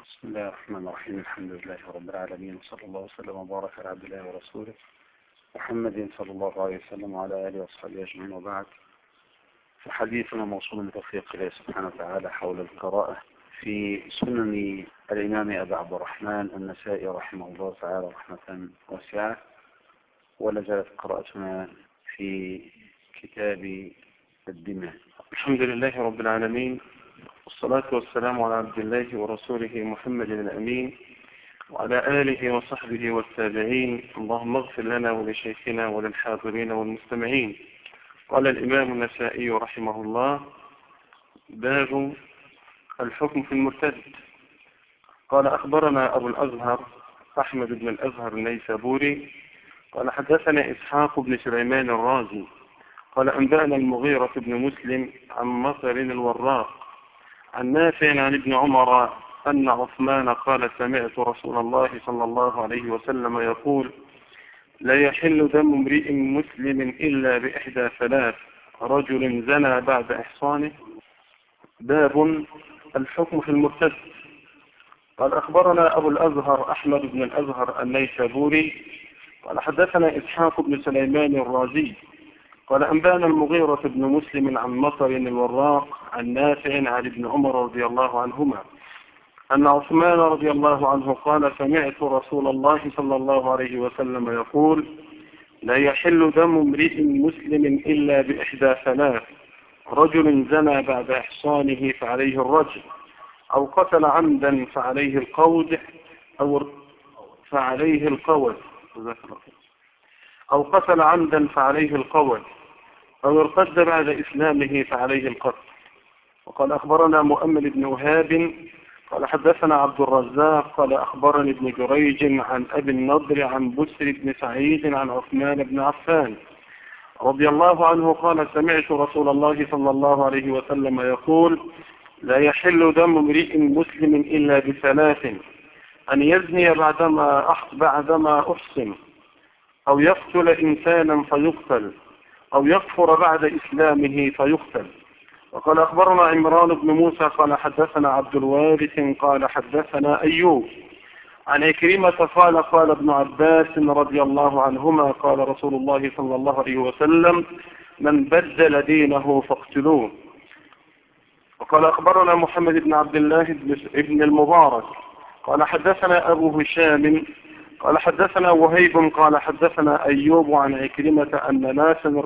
بسم الله الرحمن الرحيم. الحمد لله رب العالمين، وصلى الله وسلم وبارك على عبد الله ورسوله محمد صلى الله عليه وسلم وعلى آله وصحبه أجمعين، وبعد. فحديثنا موصول بتوفيق الله سبحانه وتعالى حول القراءة في سنن الإمام أبي عبد الرحمن النسائي رحمه الله تعالى رحمة واسعة، ولا زالت قراءتنا في كتاب الدماء. الحمد لله رب العالمين، والصلاة والسلام على عبد الله ورسوله محمد الأمين وعلى آله وصحبه والتابعين. اللهم اغفر لنا ولشيخنا وللحاضرين والمستمعين. قال الإمام النسائي رحمه الله: باب الحكم في المرتد. قال: أخبرنا أبو الأزهر أحمد بن الأزهر النيسابوري قال: حدثنا إسحاق بن سليمان الرازي قال: أنبأنا المغيرة بن مسلم عن مطر الوراق عن نافع عن ابن عمر أن عثمان قال: سمعت رسول الله صلى الله عليه وسلم يقول: لا يحل دم امرئ مسلم إلا بإحدى ثلاث: رجل زنى بعد إحصانه. باب الحكم في المرتد. قال: أخبرنا أبو الأزهر أحمد بن الأزهر النيسابوري قال: حدثنا إسحاق بن سليمان الرازي قال: أنبأنا المغيرة بن مسلم عن مطر الوراق عن نافع عن ابن عمر رضي الله عنهما أن عثمان رضي الله عنه قال: سمعت رسول الله صلى الله عليه وسلم يقول: لا يحل دم امرئ مسلم إلا بإحدى ثلاث: رجل زنى بعد إحصانه فعليه الرجم، أو قتل عمدا فعليه القود، أو قتل عمدا فعليه القود، أو ارتد بعد إسلامه فعليه القتل. وقال: أخبرنا مؤمل بن وهاب قال: حدثنا عبد الرزاق قال: أخبرني ابن جريج عن أبي النضر عن بسر بن سعيد عن عثمان بن عفان رضي الله عنه قال: سمعت رسول الله صلى الله عليه وسلم يقول: لا يحل دم امرئ مسلم إلا بثلاث: أن يزني بعدما أحصن، أو يقتل إنسانا فيقتل، أو يكفر بعد إسلامه فيقتل. وقال: أخبرنا عمران بن موسى قال: حدثنا عبد الوارث قال: حدثنا أيوب عن عكرمة قال: قال ابن عباس رضي الله عنهما: قال رسول الله صلى الله عليه وسلم: من بدل دينه فاقتلوه. وقال: أخبرنا محمد بن عبد الله بن المبارك قال: حدثنا أبو هشام قال: حدثنا وهيب قال: حدثنا أيوب عن عكرمة أن ناسا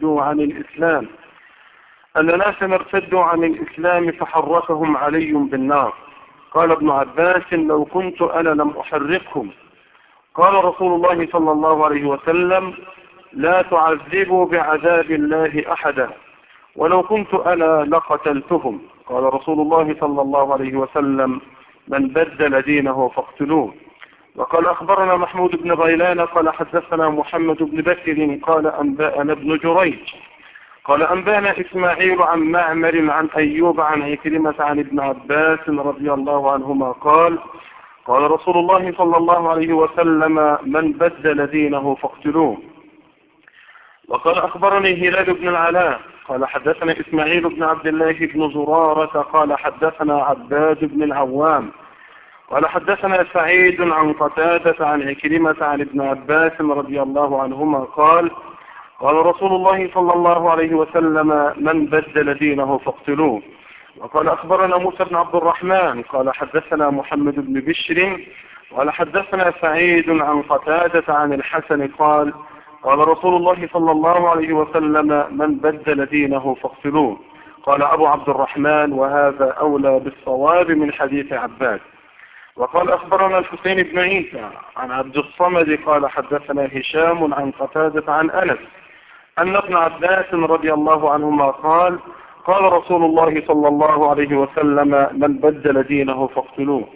ارتدوا عن الإسلام فحركهم علي بالنار. قال ابن عباس: لو كنت أنا لم أحرقهم. قال رسول الله صلى الله عليه وسلم: لا تعذبوا بعذاب الله أحدا، ولو كنت أنا لقتلتهم. قال رسول الله صلى الله عليه وسلم: من بدل دينه فاقتلوه. وقال: أخبرنا محمود بن غيلان قال: حدثنا محمد بن بكر قال: أنبأنا ابن جريج قال: أنبأنا إسماعيل عن معمر عن أيوب عن عكرمة عن ابن عباس رضي الله عنهما قال: قال رسول الله صلى الله عليه وسلم: من بدل دينه فاقتلوه. وقال: أخبرني هلال بن العلاء قال: حدثنا إسماعيل بن عبد الله بن زرارة قال: حدثنا عباد بن العوام قال: حدثنا سعيد عن قتادة عن عكرمة عن ابن عباس رضي الله عنهما قال: قال رسول الله صلى الله عليه وسلم: من بدل دينه فاقتلوه. وقال: أخبرنا موسى بن عبد الرحمن قال: حدثنا محمد بن بشر قال: حدثنا سعيد عن قتادة عن الحسن قال: قال رسول الله صلى الله عليه وسلم: من بدل دينه فاقتلوه. قال أبو عبد الرحمن: وهذا أولى بالصواب من حديث عباد. وقال: أخبرنا الحسين بن عيسى عن عبد الصمد قال: حدثنا هشام عن قتادة عن أنس أن ابن عباس رضي الله عنهما قال: قال رسول الله صلى الله عليه وسلم: من بدل دينه فاقتلوه.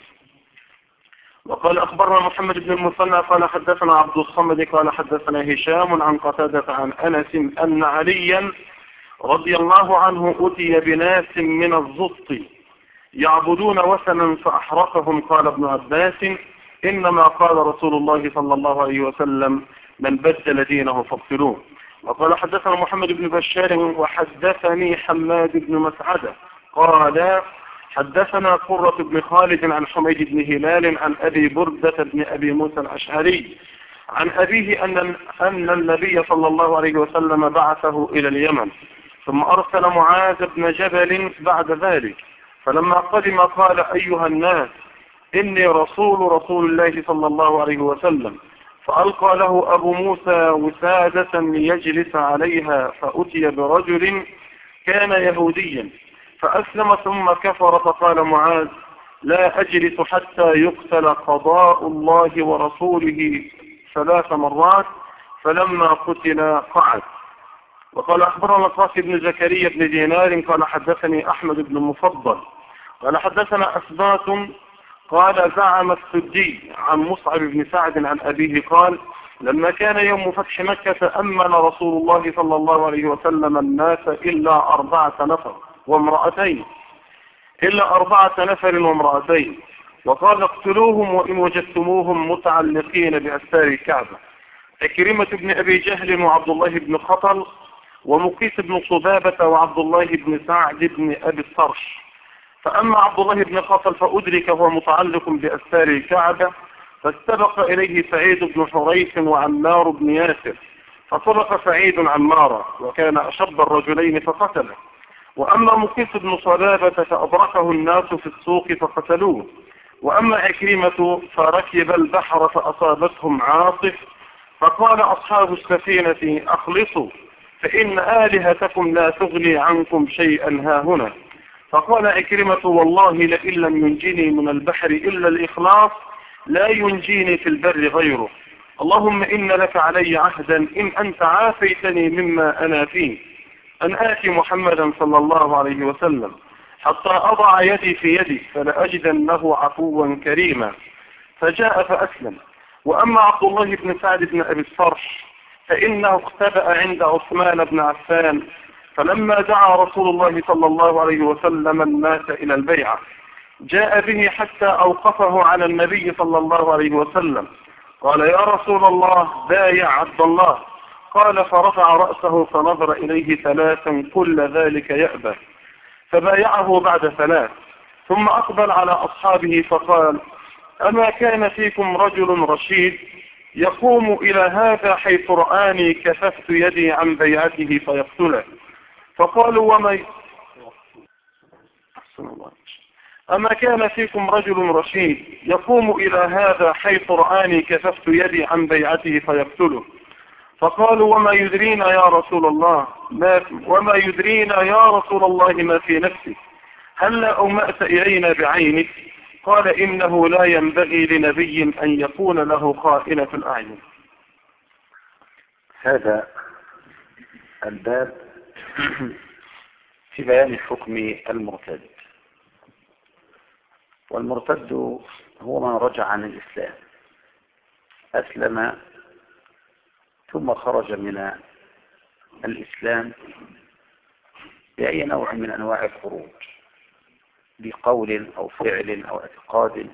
وقال: أخبرنا محمد بن المثنى قال: حدثنا عبد الصمد قال: حدثنا هشام عن قتادة عن أنس أن عليا رضي الله عنه أتي بناس من الزط يعبدون وثنا فأحرقهم. قال ابن عباس: إنما قال رسول الله صلى الله عليه وسلم: من بدل دينه فاقتلوه. وقال: حدثنا محمد بن بشار وحدثني حماد بن مسعدة قال: حدثنا قرة بن خالد عن حميد بن هلال عن أبي بردة بن أبي موسى الأشعري عن أبيه أن النبي صلى الله عليه وسلم بعثه إلى اليمن، ثم أرسل معاذ بن جبل بعد ذلك، فلما قدم قال: أيها الناس، إني رسول الله صلى الله عليه وسلم. فألقى له أبو موسى وسادة ليجلس عليها، فأتي برجل كان يهوديا فأسلم ثم كفر، فقال معاذ: لا أجلس حتى يقتل قضاء الله ورسوله 3 مرات، فلما قتل قعد. وقال: أخبرنا القاسم بن زكريا بن دينار قال حدثني أحمد بن المفضل قال حدثنا أثبات قال: زعم السدي عن مصعب بن سعد عن أبيه قال: لما كان يوم فتح مكة أمن رسول الله صلى الله عليه وسلم الناس إلا 4 نفر وامرأتين، وقال: اقتلوهم وإن وجدتموهم متعلقين بأستار الكعبة: عكرمة بن أبي جهل وعبد الله بن خطل ومقيس بن صبابة وعبد الله بن سعد بن أبي الصرش. فأما عبد الله بن خطل فأدرك وهو متعلق بأستار الكعبة، فاستبق إليه سعيد بن حريث وعمار بن ياسر، فطلق سعيد عمارا وكان أشب الرجلين فقتله. وأما مقيس بن صبابة فأدركه الناس في السوق فقتلوه. وأما عكرمة فركب البحر فأصابتهم عاصف، فقال أصحاب السفينة: أخلصوا فإن آلهتكم لا تغني عنكم شيئا هاهنا. فقال عكرمة: والله لئن لم ينجني من البحر إلا الإخلاص لا ينجيني في البر غيره. اللهم إن لك علي عهدا إن أنت عافيتني مما أنا فيه أن آتي محمدا صلى الله عليه وسلم حتى أضع يدي في يدي فلأجدنه عفوا كريما. فجاء فأسلم. وأما عبد الله بن سعد بن أبي الصرش فإنه اختبأ عند عثمان بن عفان، فلما دعا رسول الله صلى الله عليه وسلم الناس إلى البيعة جاء به حتى أوقفه على النبي صلى الله عليه وسلم. قال: يا رسول الله بايع عبد الله. قال: فرفع رأسه فنظر إليه 3 كل ذلك يأبى، فبايعه بعد 3، ثم أقبل على أصحابه فقال: أما كان فيكم رجل رشيد يقوم إلى هذا حيث رآني كففت يدي عن بيعته فيقتله؟ فقالوا: أما كان فيكم رجل رشيد يقوم إلى هذا حيث رآني كففت يدي عن بيعته فيقتله؟ فقالوا: وما يدرينا يا رسول الله ما في نفسك؟ هل لا أومأت إلينا بعينك؟ قال: إنه لا ينبغي لنبي أن يكون له خائنة الأعين. هذا الباب في بيان حكم المرتد. والمرتد هو من رجع عن الإسلام، أسلم ثم خرج من الإسلام بأي نوع من أنواع الخروج، بقول أو فعل أو اعتقاد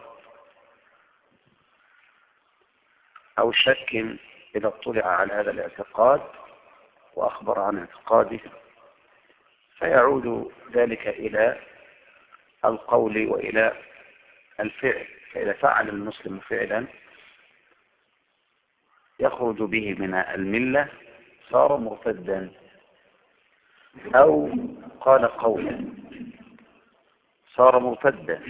أو شك إذا اطلع على هذا الاعتقاد وأخبر عن اعتقاده، فيعود ذلك إلى القول وإلى الفعل. فإذا فعل المسلم فعلا يخرج به من الملة صار مرتدا، أو قال قولا صار مرتدا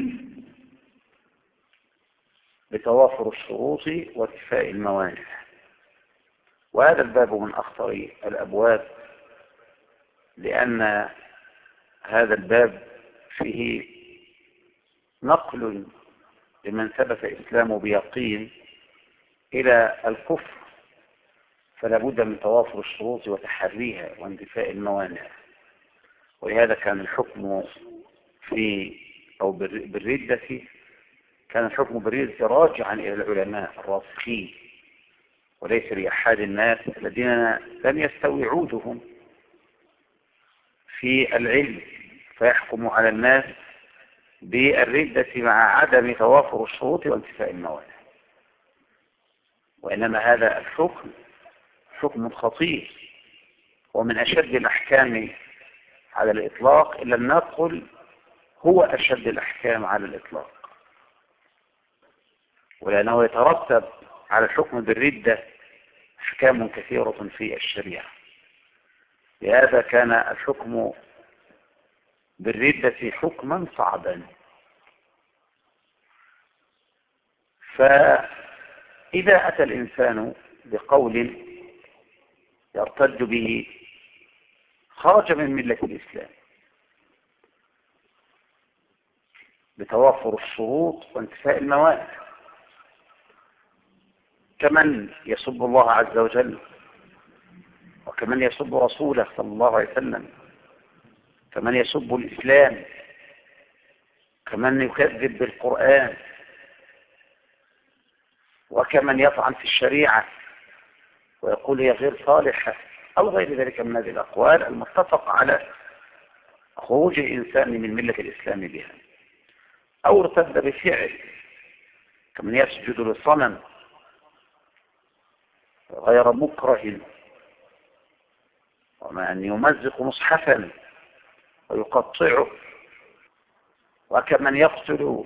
بتوافر الشروط واتفاء الموانع. وهذا الباب من أخطر الأبواب، لأن هذا الباب فيه نقل لمن ثبت إسلامه بيقين إلى الكفر، فلا بد من توافر الشروط وتحريها واندفاء الموانع. ولهذا كان الحكم بالردة كان الحكم بالردة راجعا إلى العلماء الراسخين، وليس لأحد الناس الذين لم يستوي عودهم في العلم فيحكم على الناس بالردة مع عدم توافر الشروط وانتفاء الموانع. وإنما هذا الحكم حكم خطير ومن أشد الأحكام على الإطلاق، إلا النقل هو أشد الأحكام على الإطلاق، ولأنه يترتب على الحكم بالردة أحكام كثيرة في الشريعة. لهذا كان الحكم بالردة حكما صعبا. فإذا أتى الإنسان بقول يرتد به خرج من ملة الإسلام بتوافر الشروط وانتفاء الموانع، كمن يسب الله عز وجل، وكمن يسب رسوله صلى الله عليه وسلم، كمن يسب الإسلام، كمن يكذب بالقرآن، وكمن يطعن في الشريعة ويقول هي غير صالحة، أو غير ذلك من هذه الأقوال المتفق على خروج الإنسان من ملة الإسلام بها. أو ارتد بفعل كمن يسجد للصنم غير مكره، ومن يمزق مصحفا ويقطعه، وكمن يقتل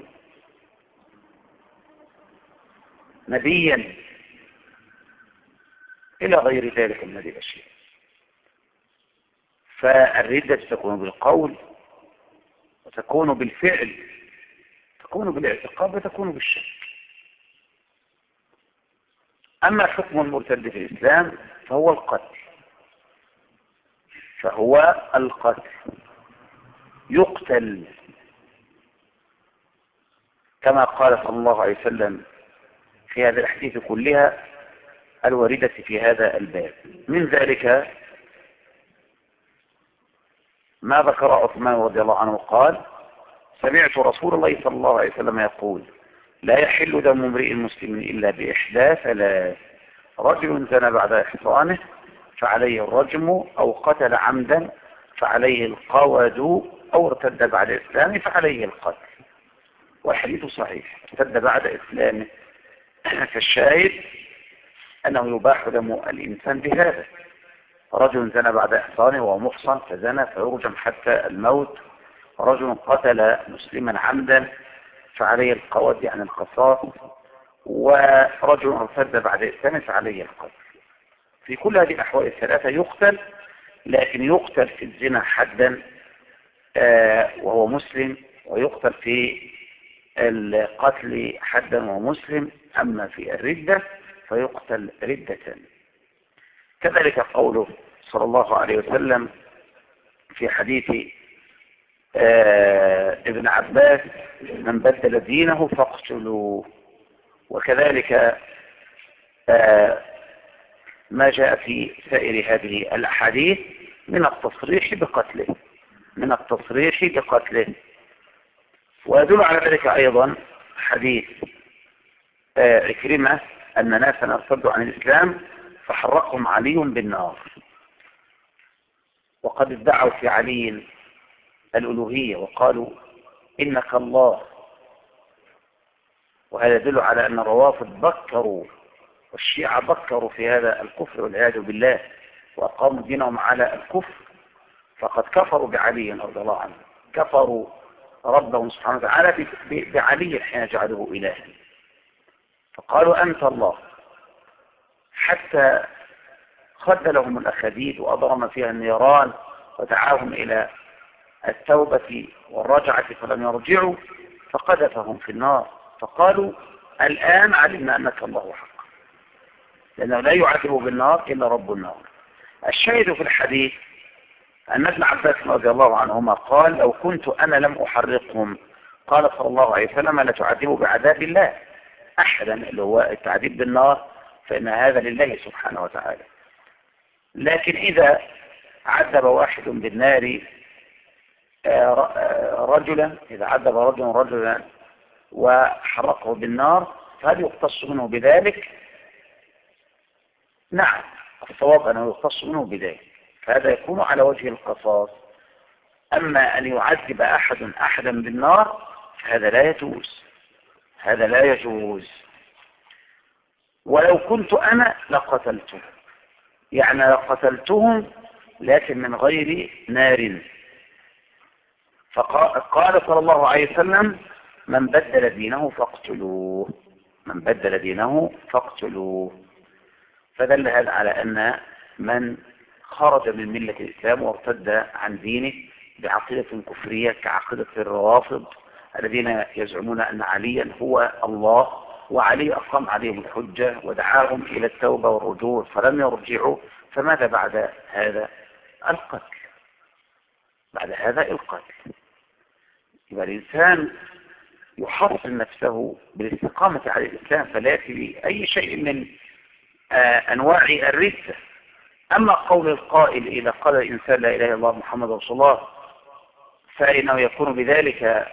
نبيا إلى غير ذلك من هذه الأشياء. فالردة تكون بالقول، وتكون بالفعل، تكون بالاعتقاد، وتكون بالشك. أما حكم المرتد في الإسلام فهو القتل، يقتل كما قال صلى الله عليه وسلم في هذه الأحاديث كلها الواردة في هذا الباب. من ذلك ما ذكر عثمان رضي الله عنه قال: سمعت رسول الله صلى الله عليه وسلم يقول: لا يحل دم امرئ مسلم إلا بإحدى ثلاث: رجل زنى بعد إحصانه فعليه الرجم، أو قتل عمدا فعليه القود، أو ارتد بعد إسلامه فعليه القتل. والحديث صحيح، ارتد بعد إسلامه. فالشاهد أنه يباح دم الإنسان بهذا: رجل زنى بعد إحصانه وهو محصن فزنى فيرجم حتى الموت. رجل قتل مسلما عمدا فعليه القود يعني القصاص. ورجل ارتد بعد إسلامه فعليه القتل. في كل هذه الأحوال الثلاثة يقتل، لكن يقتل في الزنا حدا وهو مسلم، ويقتل في القتل حدا وهو مسلم. أما في الردة فيقتل ردة. كذلك قوله صلى الله عليه وسلم في حديث ابن عباس: من بدل دينه فاقتلوه. وكذلك ما جاء في سائر هذه الأحاديث من التصريح بقتله. ويدل على ذلك أيضا حديث عكرمة أن ناسا ارتدوا عن الإسلام فحرقهم علي بالنار، وقد ادعوا في علي الألوهية وقالوا إنك الله. وهذا يدل على أن الروافض بكروا والشيعة بكروا في هذا الكفر والعياذ بالله، وأقاموا دينهم على الكفر. فقد كفروا بعلي رضي الله عنه، كفروا ربهم سبحانه وتعالى بعلي حين جعلوه إلها، فقالوا أنت الله، حتى خذلهم الأخديد وأضرم فيها النيران ودعاهم إلى التوبة والرجعة فلم يرجعوا، فقذفهم في النار. فقالوا الآن علمنا أنك الله حق، لأنه لا يعذب بالنار إلا رب النار. الشاهد في الحديث أن ابن عباس رضي الله عنهما قال: لو كنت أنا لم أحرقهم. قال صلى الله عليه وسلم: لا تعذبوا بعذاب الله أحدا، اللي هو التعذيب بالنار، فإن هذا لله سبحانه وتعالى. لكن إذا عذب واحد بالنار رجلا، إذا عذب رجلا وحرقه بالنار، فهل يقتص منه بذلك؟ نعم، الصواب أنه يقتص منه بذلك، فهذا يكون على وجه القصاص. أما أن يعذب أحدا بالنار فهذا لا يجوز. ولو كنت أنا لقتلته، يعني لقتلتهم لكن من غير نار، فقال صلى الله عليه وسلم: من بدل دينه فاقتلوه، من بدل دينه فاقتلوه. فدل هذا على أن من خرج من ملة الإسلام وارتد عن دينه بعقيدة كفرية كعقيدة الروافض الذين يزعمون أن عليا هو الله، وعلي أقام عليهم الحجة ودعاهم إلى التوبة والرجوع فلم يرجعوا، فماذا بعد هذا؟ القتل. بعد هذا القتل. يبقى الإنسان يحصن نفسه بالاستقامة على الإسلام، فلا يأتي أي شيء من أنواع الردة. أما قول القائل إذا قال الإنسان لا إله إلا الله محمد رسول الله فإنه يكون بذلك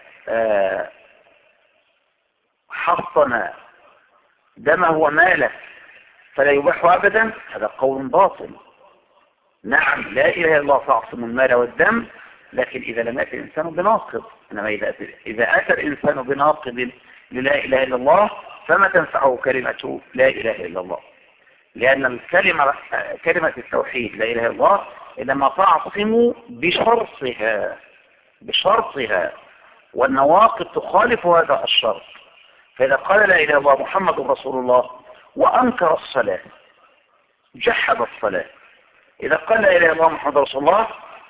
حصن دمه وماله فلا يباح أبدا، هذا قول باطل. نعم، لا إله إلا الله تعصم المال والدم، لكن إذا لم يأتي الإنسان بناقض. إنما إذا أتى الإنسان بناقض للا إله إلا الله فما تنفعه كلمة لا إله إلا الله، لأن كلمة التوحيد لا إله إلا الله إنما تعصم بشرطها، والنواقض تخالف هذا الشرط. فإذا قال لا إله إلا الله محمد رسول الله وأنكر الصلاة، جحد الصلاة، إذا قال لا إله إلا الله محمد رسول الله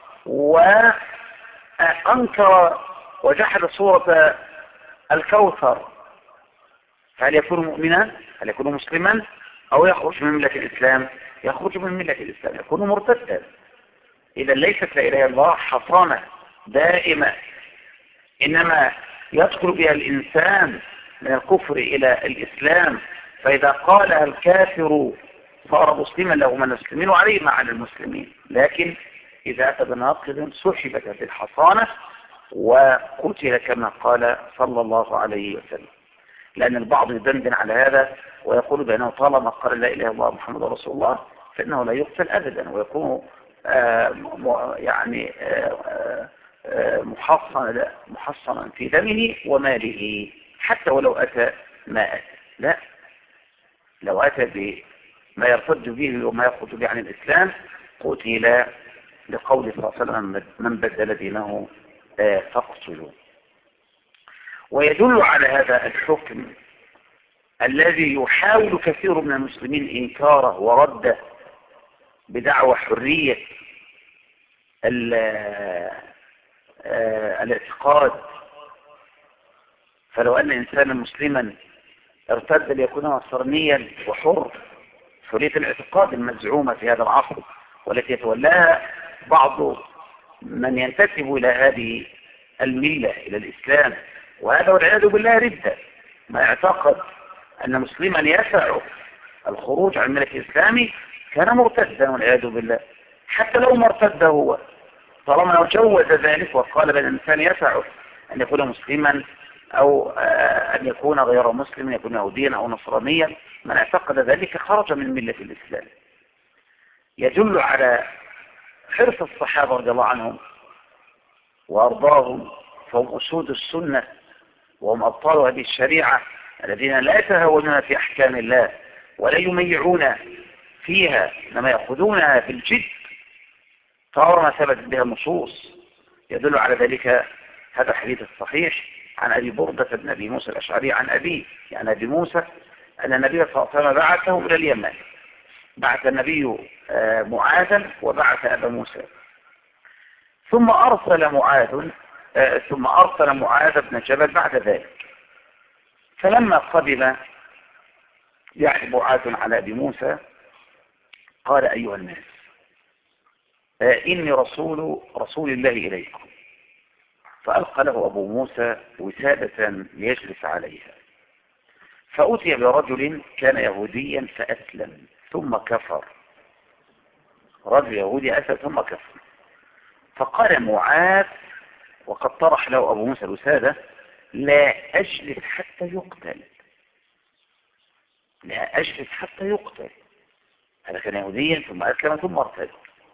وأنكر وجحد سورة الكوثر، فهل يكون مؤمنا؟ هل يكون مسلما؟ أو يخرج من ملة الإسلام؟ يخرج من ملة الإسلام، يكون مرتدا. إذا ليست لا إله إلا الله حصانة دائمة، إنما يدخل بها الإنسان من الكفر إلى الإسلام، فإذا قالها الكافر صار مسلما له من المسلمين وعليه مع المسلمين. لكن إذا أتى بناقض سحبت هذه الحصانة وقتل كما قال صلى الله عليه وسلم. لأن البعض يدندن على هذا ويقول بأنه طالما قال لا إله إلا الله محمد رسول الله فإنه لا يقتل أبدا، ويكون محصنا في دمه وماله حتى ولو أتى ما أتى. لا، لو أتى بما يرتد به وما يخرج به عن الإسلام قتل، لقول صلى الله عليه وسلم: من بدل دينه فاقتلوا. ويدل على هذا الحكم الذي يحاول كثير من المسلمين إنكاره ورده بدعوى حرية الاعتقاد. فلو أن إنسانا مسلما ارتد ليكون نصرانيا وحر، حرية الاعتقاد المزعومة في هذا العصر والتي يتولاها بعض من ينتسب إلى هذه الملة إلى الإسلام، وهذا والعياذ بالله ردة. ما اعتقد أن مسلما يسع الخروج عن ملة الإسلام كان مرتدا والعياذ بالله، حتى لو ما ارتد هو، طالما لو جوز ذلك وقال بأن الإنسان يسع أن يكون مسلما أو أن يكون غير مسلم، يكون يهوديا أو نصرانيا، من اعتقد ذلك خرج من ملة الإسلام. يدل على حرص الصحابة رضي الله عنهم وأرضاهم، فهم أسود السنة وهم أبطال هذه الشريعة الذين لا يتهاونون في أحكام الله ولا يميعون فيها، إنما يأخذونها بالجد طالما ثبتت بها النصوص. يدل على ذلك هذا الحديث الصحيح عن أبي بردة بن أبي موسى الأشعري عن أبي أبي موسى أن النبي صلى الله عليه وسلم بعثه إلى اليمن، بعث النبي معاذا وبعث أبا موسى، ثم أرسل معاذ بن جبل بعد ذلك. فلما قدم يعني معاذ على أبي موسى قال: أيها الناس، إني رسول الله إليكم. فألقى له أبو موسى وسادة ليجلس عليها، فأتي برجل كان يهوديا فأسلم ثم كفر، رجل يهودي أسلم ثم كفر. فقال معاذ وقد طرح له أبو موسى الوسادة: لا أجلس حتى يقتل، لا أجلس حتى يقتل. هذا كان يهوديا ثم أسلم ثم ارتد.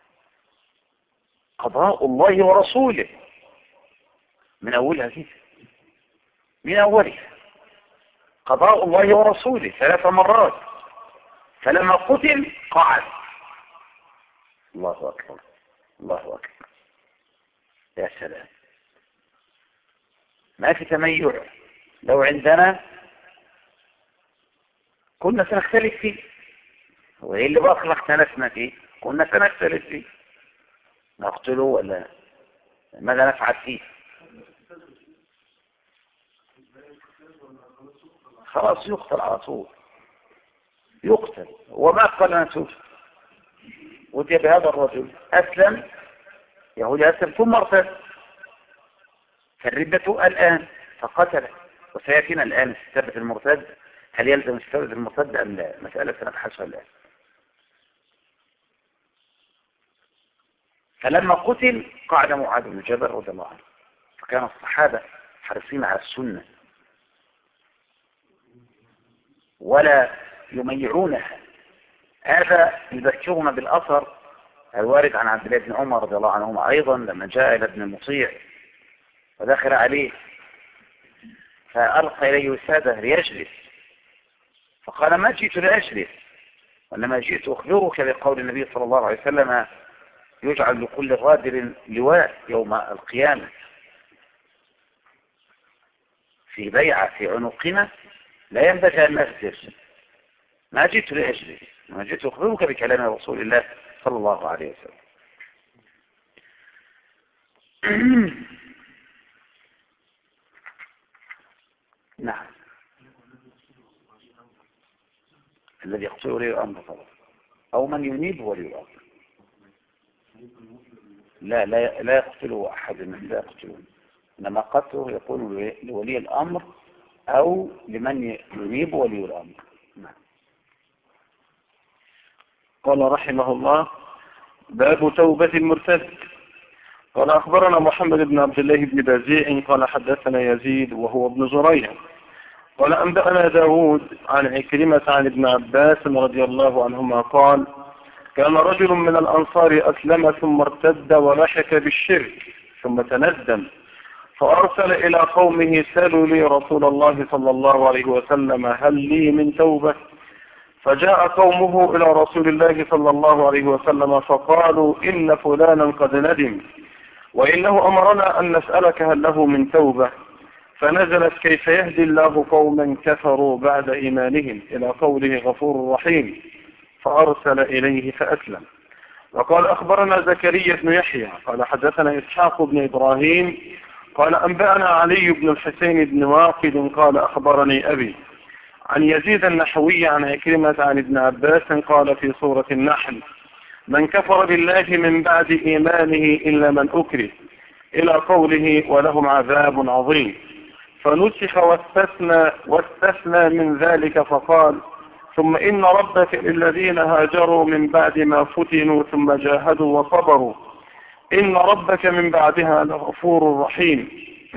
قضاء الله ورسوله من أولها كده، من أولها قضاء الله ورسوله 3 مرات. فلما قتل قعد. الله أكبر، الله أكبر، يا سلام. ما في تميع. لو عندنا كنا سنختلف فيه، وإيه اللي بأخر اختلفنا فيه؟ كنا سنختلف فيه، نقتله ولا ماذا نفعل فيه؟ خلاص يقتل على طول، يقتل. وما قال نتوب وجاء بهذا الرجل أسلم، يهودي أسلم ثم ارتد، فالردة الآن فقتله. وسيأتينا الآن استتابة المرتد، هل يلزم استتابة المرتد أم لا؟ مسألة سنبحثها الآن. فلما قتل قعد معاذ بن جبل رضي الله عنه، فكان الصحابة حريصين على السنة ولا يميعونها. هذا يذكرنا بالأثر الوارد عن عبد الله بن عمر رضي الله عنهما أيضا، لما جاء إلى ابن المطيع ودخل عليه فألقى إليه وسادة ليجلس، فقال ما جئت لأجلس وإنما جئت أخبرك بقول النبي صلى الله عليه وسلم يجعل لكل غادر لواء يوم القيامة، في بيعة في عنقنا لا ينبغي أن نغدر. ما جئت لأجلس، ما جئت أخبرك بكلام رسول الله صلى الله عليه وسلم. نعم، الذي يقتل ولي الأمر طبعا، أو من ينيب ولي الأمر. لا يقتله أحد من لا يقتلون، إنما قتله يكون لولي الأمر أو لمن ينيب ولي الأمر. نعم. قال رحمه الله: باب توبة المرتد. قال أخبرنا محمد بن عبد الله بن بازيع قال حدثنا يزيد وهو ابن زريع قال أنبأنا داود عن عكرمة عن ابن عباس رضي الله عنهما قال: كان رجل من الأنصار أسلم ثم ارتد ولحق بالشرك ثم تندم، فأرسل إلى قومه: سألوا لي رسول الله صلى الله عليه وسلم هل لي من توبة؟ فجاء قومه إلى رسول الله صلى الله عليه وسلم فقالوا: إن فلانا قد ندم، وإنه أمرنا أن نسألك هل له من توبة. فنزلت: كيف يهدي الله قوما كفروا بعد إيمانهم، إلى قوله: غفور رحيم، فأرسل إليه فأسلم. وقال أخبرنا زكريا بن يحيى قال حدثنا إسحاق بن إبراهيم قال أنبأنا علي بن الحسين بن واقد قال أخبرني أبي عن يزيد النحوي عن عكرمة عن ابن عباس قال في سورة النحل: من كفر بالله من بعد إيمانه إلا من أكره، إلى قوله: ولهم عذاب عظيم. فنسخ واستثنى من ذلك فقال: ثم إن ربك للذين هاجروا من بعد ما فتنوا ثم جاهدوا وصبروا إن ربك من بعدها لغفور رحيم.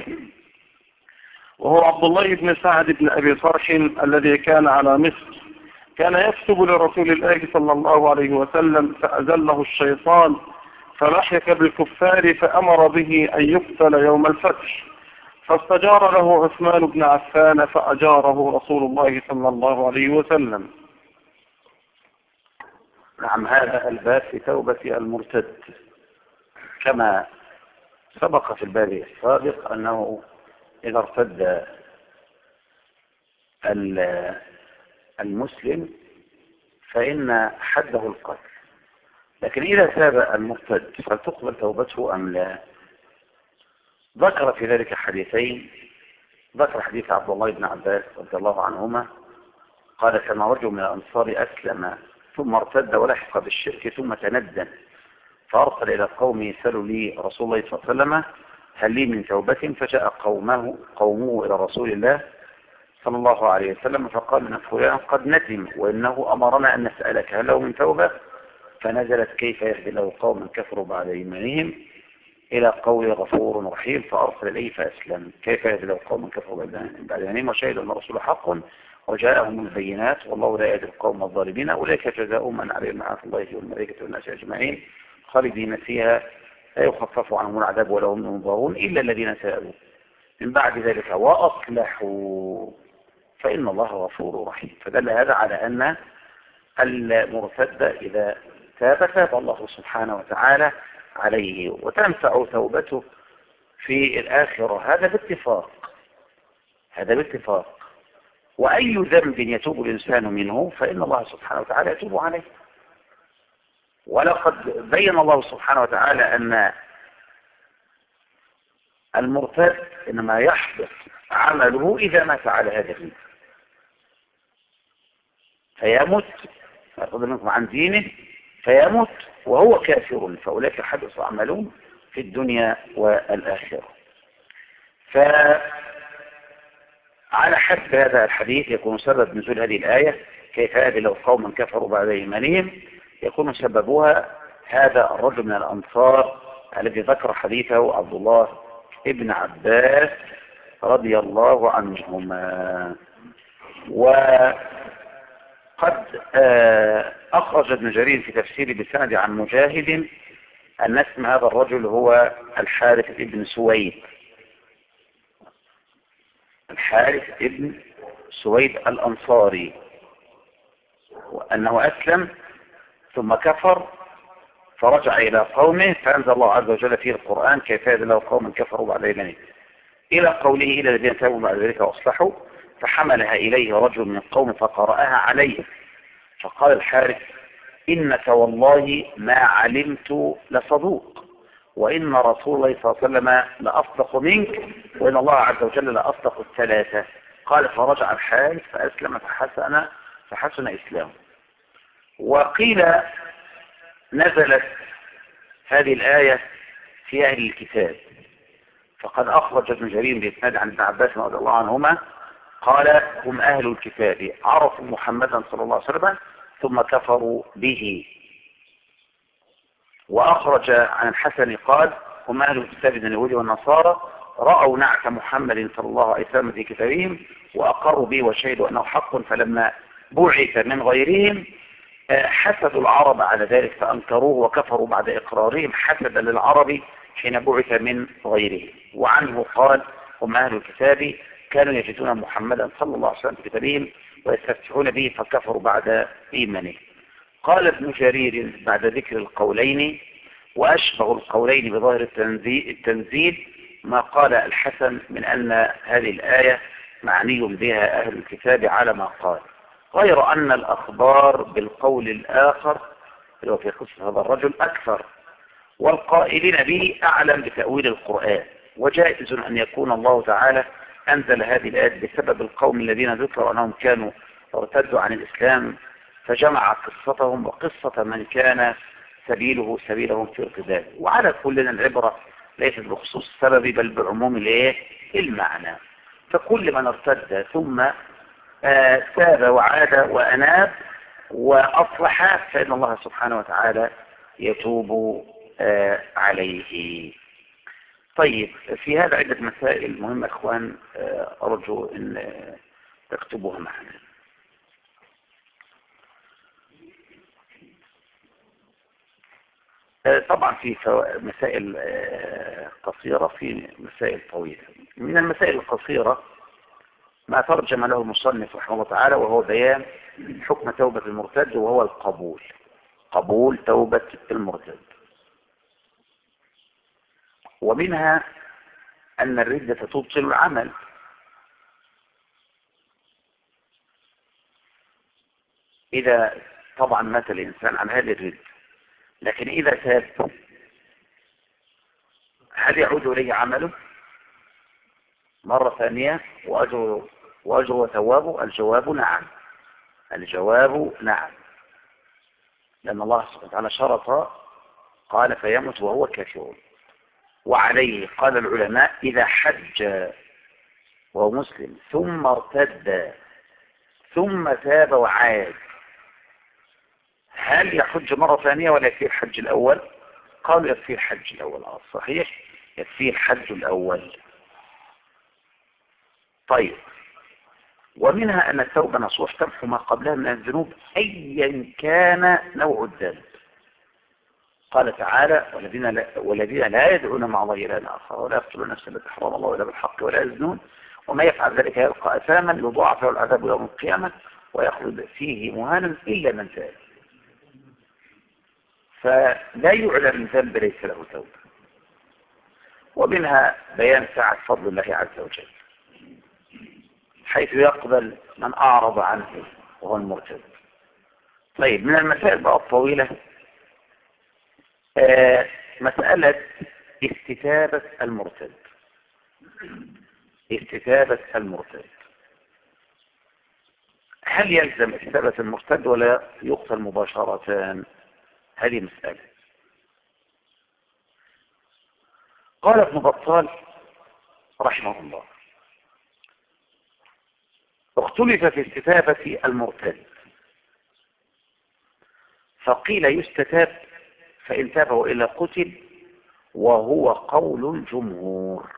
وهو عبد الله بن سعد بن أبي صرح الذي كان على مصر، كان يكتب لرسول الله صلى الله عليه وسلم، فأزله الشيطان فلحق بالكفار فأمر به أن يقتل يوم الفتح، فاستجار له عثمان بن عفان فأجاره رسول الله صلى الله عليه وسلم. نعم، هذا الباب في توبة المرتد، كما سبق في الباب السابق أنه إذا ارتد المسلم فإن حده القتل، لكن إذا تاب المرتد فلتقبل توبته أم لا؟ ذكر في ذلك حديثين. ذكر حديث عبد الله بن عباس رضي الله عنهما قال: كان رجل من الأنصار أسلم ثم ارتد ولحق بالشرك ثم تندم، فأرسل إلى قومه: سألوا لي رسول الله صلى الله عليه وسلم هل لي من توبة؟ فجاء قومه إلى رسول الله صلى الله عليه وسلم فقال: إن فلان قد ندم وإنه أمرنا أن نسألك هل له من توبة؟ فنزلت: كيف يهدي الله قوما كفروا بعد إيمانهم، إلى قول غفور رحيم، فأرسل إليه فأسلم. كيف يهدي الله قوما كفروا بعد إيمانهم وشهدوا أن الرسول حق وجاءهم البينات والله لا يهدي القوم الظالمين، أولئك جزاؤهم من عليهم لعنة الله والملائكة والناس أجمعين خالدين فيها لا يخفف عنهم العذاب ولا هم ينظرون إلا الذين تابوا من بعد ذلك وأصلحوا فإن الله غفور رحيم. فدل هذا على أن المرتد إذا تاب الله سبحانه وتعالى عليه وتنفع توبته في الآخرة، هذا باتفاق. هذا باتفاق. وأي ذنب يتوب الإنسان منه فإن الله سبحانه وتعالى يتوب عليه. ولقد بين الله سبحانه وتعالى أن المرتد إنما يحبط عمله إذا مات على هذا الدين فيموت، فيأخذ منكم عن دينه فيموت وهو كافر، فأولئك حدث عملهم في الدنيا والآخرة. فعلى حسب هذا الحديث يكون سبب نزول هذه الآية كيف هذه لو قوما كفروا بعد إيمانهم، يكون سببها هذا الرجل من الأنصار الذي ذكر حديثه عبد الله ابن عباس رضي الله عنهما. وقد أخرج ابن جرير في تفسيره بسند عن مجاهد أن اسم هذا الرجل هو الحارث ابن سويد، الحارث ابن سويد الأنصاري، وأنه أسلم ثم كفر فرجع إلى قومه فأنزل الله عز وجل فيه القرآن كيف هذا لو قوم كفروا بعد إيمانهم إلى قوله إلى الذين تابوا بعد ذلك وأصلحوا، فحملها إليه رجل من القوم فقرأها عليه فقال الحارث إنك والله ما علمت لصدوق، وإن رسول الله صلى الله عليه وسلم لأصدق منك، وإن الله عز وجل لأصدق الثلاثة. قال فرجع الحارث فأسلم فحسن إسلامه. وقيل نزلت هذه الآية في أهل الكتاب، فقد أخرج ابن جرير بإسناد عن ابن عباس رضي الله عنهما قال هم أهل الكتاب عرفوا محمدا صلى الله عليه وسلم ثم كفروا به. وأخرج عن الحسن قال هم أهل الكتاب من اليهود والنصارى رأوا نعت محمد صلى الله عليه وسلم في كتابهم وأقروا به وشهدوا أنه حق، فلما بعث من غيرهم حسدوا العرب على ذلك فأنكروه وكفروا بعد إقرارهم حسدا للعرب حين بعث من غيره. وعنه قال هم أهل الكتاب كانوا يجدون محمدا صلى الله عليه وسلم في كتابهم ويستفتحون به فكفروا بعد إيمانه. قال ابن جرير بعد ذكر القولين وأشبه القولين بظاهر التنزيل ما قال الحسن من أن هذه الآية معني بها أهل الكتاب على ما قال، غير أن الأخبار بالقول الآخر اللي هو في قصة هذا الرجل أكثر، والقائلين به أعلم بتأويل القرآن. وجائز أن يكون الله تعالى أنزل هذه الآيات بسبب القوم الذين ذكروا أنهم كانوا ارتدوا عن الإسلام فجمع قصتهم وقصة من كان سبيلهم في ارتداد. وعلى كلنا العبرة ليست بخصوص السبب بل بعموم المعنى. فكل من ارتد ثم تاب وعاد وأناب وأصلح فإن الله سبحانه وتعالى يتوب عليه. طيب في هذا عدة مسائل مهمة اخوان أرجو أن تكتبوها معنا. طبعا في مسائل قصيرة في مسائل طويلة. من المسائل القصيرة ما ترجم له المصنف رحمه الله تعالى وهو بيان حكم توبة المرتد وهو القبول، قبول توبة المرتد. ومنها أن الردة تبطل العمل، إذا طبعا مات الإنسان عن هذه الردة، لكن إذا تاب هل يعود إليه عمله مرة ثانية وأجره وثوابه؟ الجواب نعم، لأن الله سبحانه وتعالى شرط قال فيمت وهو كافر. وعليه قال العلماء إذا حج وهو مسلم ثم ارتد ثم تاب وعاد هل يحج مرة ثانية ولا يكفي الحج الأول؟ قالوا يكفي الحج الأول. صحيح يكفي الحج الأول. طيب ومنها أن التوبة نصوح تمحو ما قبلها من الذنوب أيا كان نوع الذنب. قال تعالى والذين لا يدعون مع الله إلها آخر ولا يقتلون نفسا التي حرم الله إلا بالحق ولا يزنون وما يفعل ذلك يلقى أثاما يضاعف له العذاب يوم القيامة ويخلد فيه مهانا إلا من تاب. فلا يعلم ذنب ليس له توبة. ومنها بيان سعة فضل الله عز وجل. حيث يقبل من أعرض عنه وهو المرتد. طيب، من المسائل بقى الطويلة مسألة استتابة المرتد. استتابة المرتد، هل يلزم استتابة المرتد ولا يقتل مباشرة؟ هذه مسألة. قال ابن بطال رحمه الله: اختلف في استتابة المرتد، فقيل يستتاب فإن تاب وإلا قتل، وهو قول الجمهور.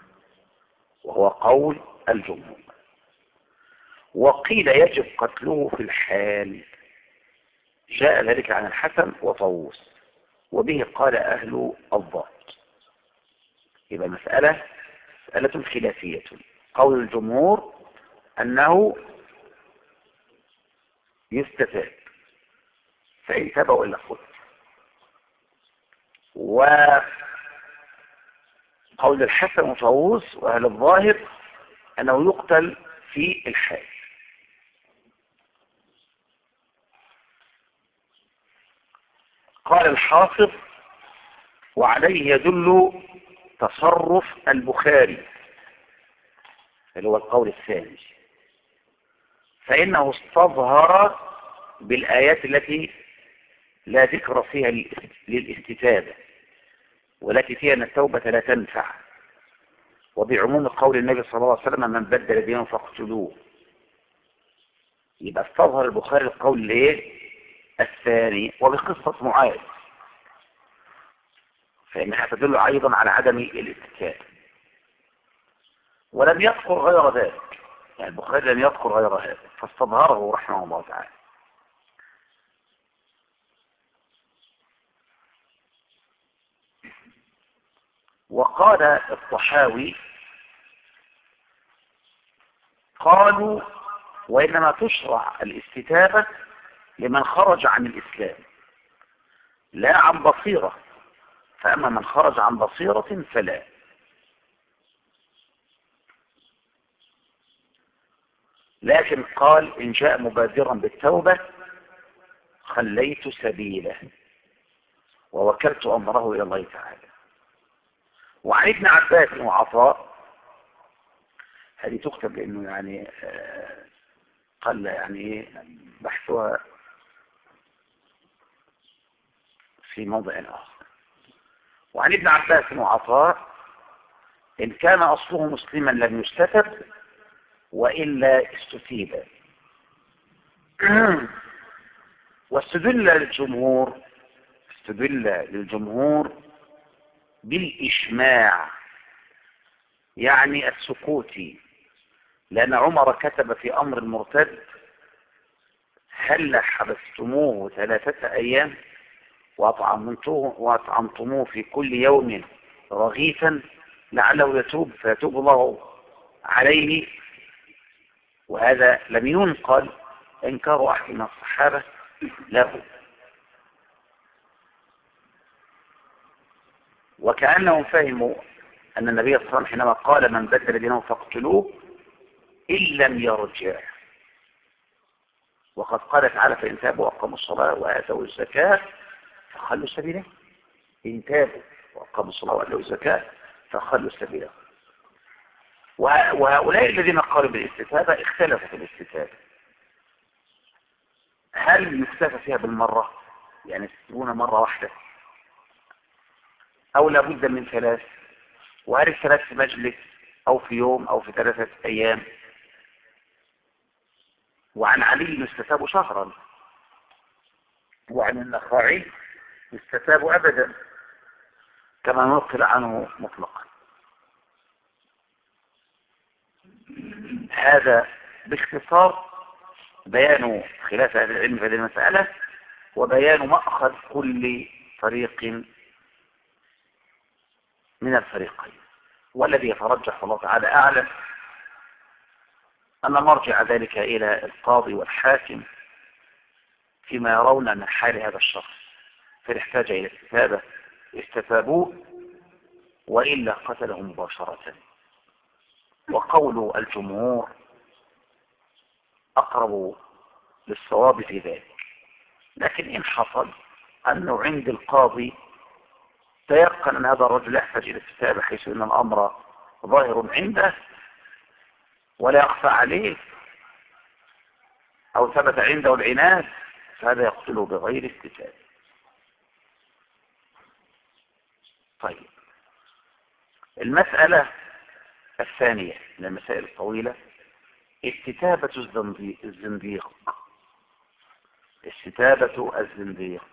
وقيل يجب قتله في الحال، جاء ذلك عن الحسن وطاووس، وبه قال أهل الضبط. يبقى مسألة خلافية. قول الجمهور أنه يستتاب فإن تاب وإلا قتل، وقول الحسن وطاووس وأهل الظاهر أنه يقتل في الحال. قال الحافظ: وعليه يدل تصرف البخاري اللي هو القول الثاني، فإنه استظهر بالآيات التي لا ذكر فيها للاستتابة، والتي فيها أن التوبة لا تنفع، وبعموم قول النبي صلى الله عليه وسلم: من بدل دينه فاقتلوه. يبقى استظهر البخاري القول الثاني. وبقصة معاذ فإنها تدل أيضا على عدم الاستتابة، ولم يذكر غير ذلك، يعني البخاري لم يذكر غير هذا، فاستظهره رحمه الله تعالى. وقال الطحاوي: قالوا وإنما تشرع الاستتابة لمن خرج عن الإسلام لا عن بصيرة، فأما من خرج عن بصيرة فلا. لكن قال: إن جاء مبادرا بالتوبة خليت سبيله ووكلت أمره إلى الله تعالى. وعن ابن عباس وعطاء، هذه تكتب لأنه يعني قل يعني بحثها في موضع آخر. وعن ابن عباس وعطاء: إن كان أصله مسلما لم يستتب، وإلا استتيب. واستدل للجمهور بالإشماع، يعني السكوت، لأن عمر كتب في أمر المرتد: هل حبستموه 3 أيام وأطعمتموه في كل يوم رغيفا لعله يتوب فيتوب الله عليه. وهذا لم ينقل إنكار أحد من الصحابة له، وكأنهم فهموا أن النبي صلى الله عليه وسلم حينما قال: من بدل دينه فاقتلوه إن لم يرجع، وقد قال تعالى: فإن تابوا وأقاموا الصلاة وآتوا الزكاة فخلوا سبيله. إن تابوا وأقاموا الصلاة وآتوا الزكاة فخلوا سبيله. وهؤلاء الذين قالوا بالاستتابة اختلفوا في الاستتابة، هل يكتفى فيها بالمرة، يعني يستتبون مرة واحدة، أو لابد من 3، وهل الثلاث في مجلس أو في يوم أو في 3 أيام. وعن علي يستتاب شهرا، وعن النخعي يستتاب أبدا، كما نقل عنه مطلقا. هذا باختصار بيان خلاف أهل العلم في هذه المسألة، وبيان مأخذ كل فريق من الفريقين. والذي يترجح الله تعالى أعلم أن مرجع ذلك إلى القاضي والحاكم فيما يرون من حال هذا الشخص، فإن احتاج إلى استتابة استتابوه، وإلا قتله مباشرة. وقول الجمهور أقرب للصواب في ذلك. لكن إن حصل أنه عند القاضي تيقن أن هذا الرجل يحتاج إلى الكتابة حيث أن الأمر ظاهر عنده ولا يخفى عليه أو ثبت عنده العناد، فهذا يقتله بغير الكتاب. طيب، المسألة الثانية من المسائل الطويلة استتابة الزنديق. استتابة الزنديق.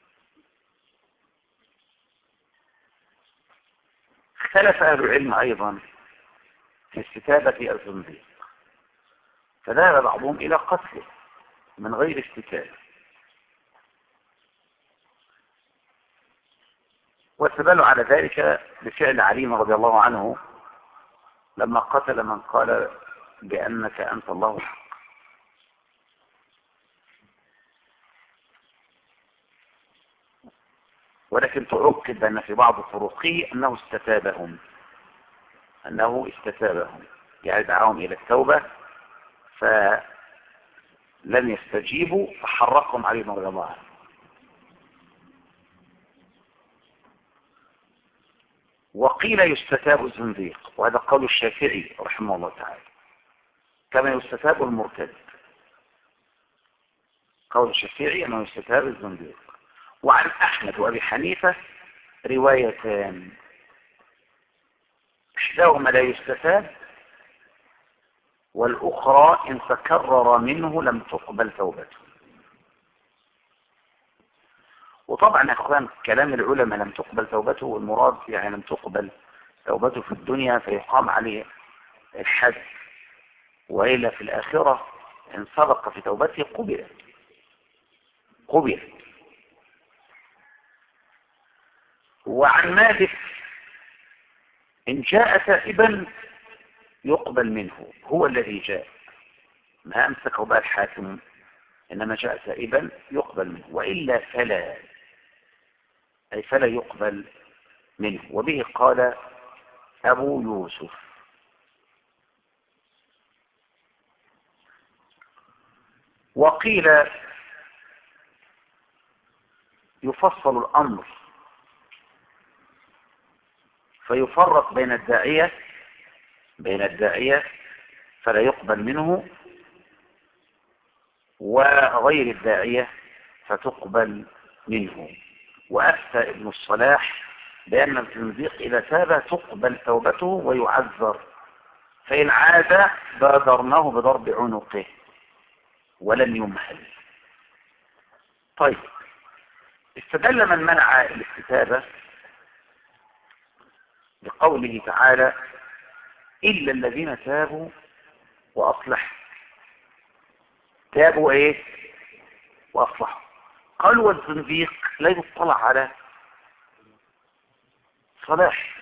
اختلف أهل العلم أيضا في استتابة الزنديق، فذهب بعضهم إلى قتله من غير استتابة، واستدلوا على ذلك بفعل علي رضي الله عنه لما قتل من قال بأنك أنت الله الحق. ولكن تؤكد أن في بعض طرقه أنه استتابهم، يعني دعاهم إلى التوبة فلم يستجيبوا فحرقهم علي رضي الله عنه. وقيل يستتاب الزنديق، وهذا قول الشافعي رحمه الله تعالى، كما يستتاب المرتد. قول الشافعي أنه يستتاب الزنديق. وعن أحمد وأبي حنيفة روايتان، إحداهما لا يستتاب، والأخرى إن تكرر منه لم تقبل توبته. وطبعا يا أخوان كلام العلماء لم تقبل توبته، والمراد يعني لم تقبل توبته في الدنيا فيقام عليه الحد، وإلا في الآخرة إن صدق في توبته قبل. وعن مالك إن جاء تائبا يقبل منه، هو الذي جاء، ما أمسكه بقى الحاكم، إنما جاء تائبا يقبل منه، وإلا فلا يقبل منه. وبه قال أبو يوسف. وقيل يفصل الأمر فيفرق بين الداعية فلا يقبل منه، وغير الداعية فتقبل منه. وأفتى ابن الصلاح بأن الزنديق إذا تاب تقبل توبته ويعذر، فإن عاد بادرناه بضرب عنقه ولم يمهل. طيب، استدل من منع الاستتابة بقوله تعالى إلا الذين تابوا وأصلحوا. تابوا إيه وأصلحوا. قالوا والزنديق لا يطلع على صلاح،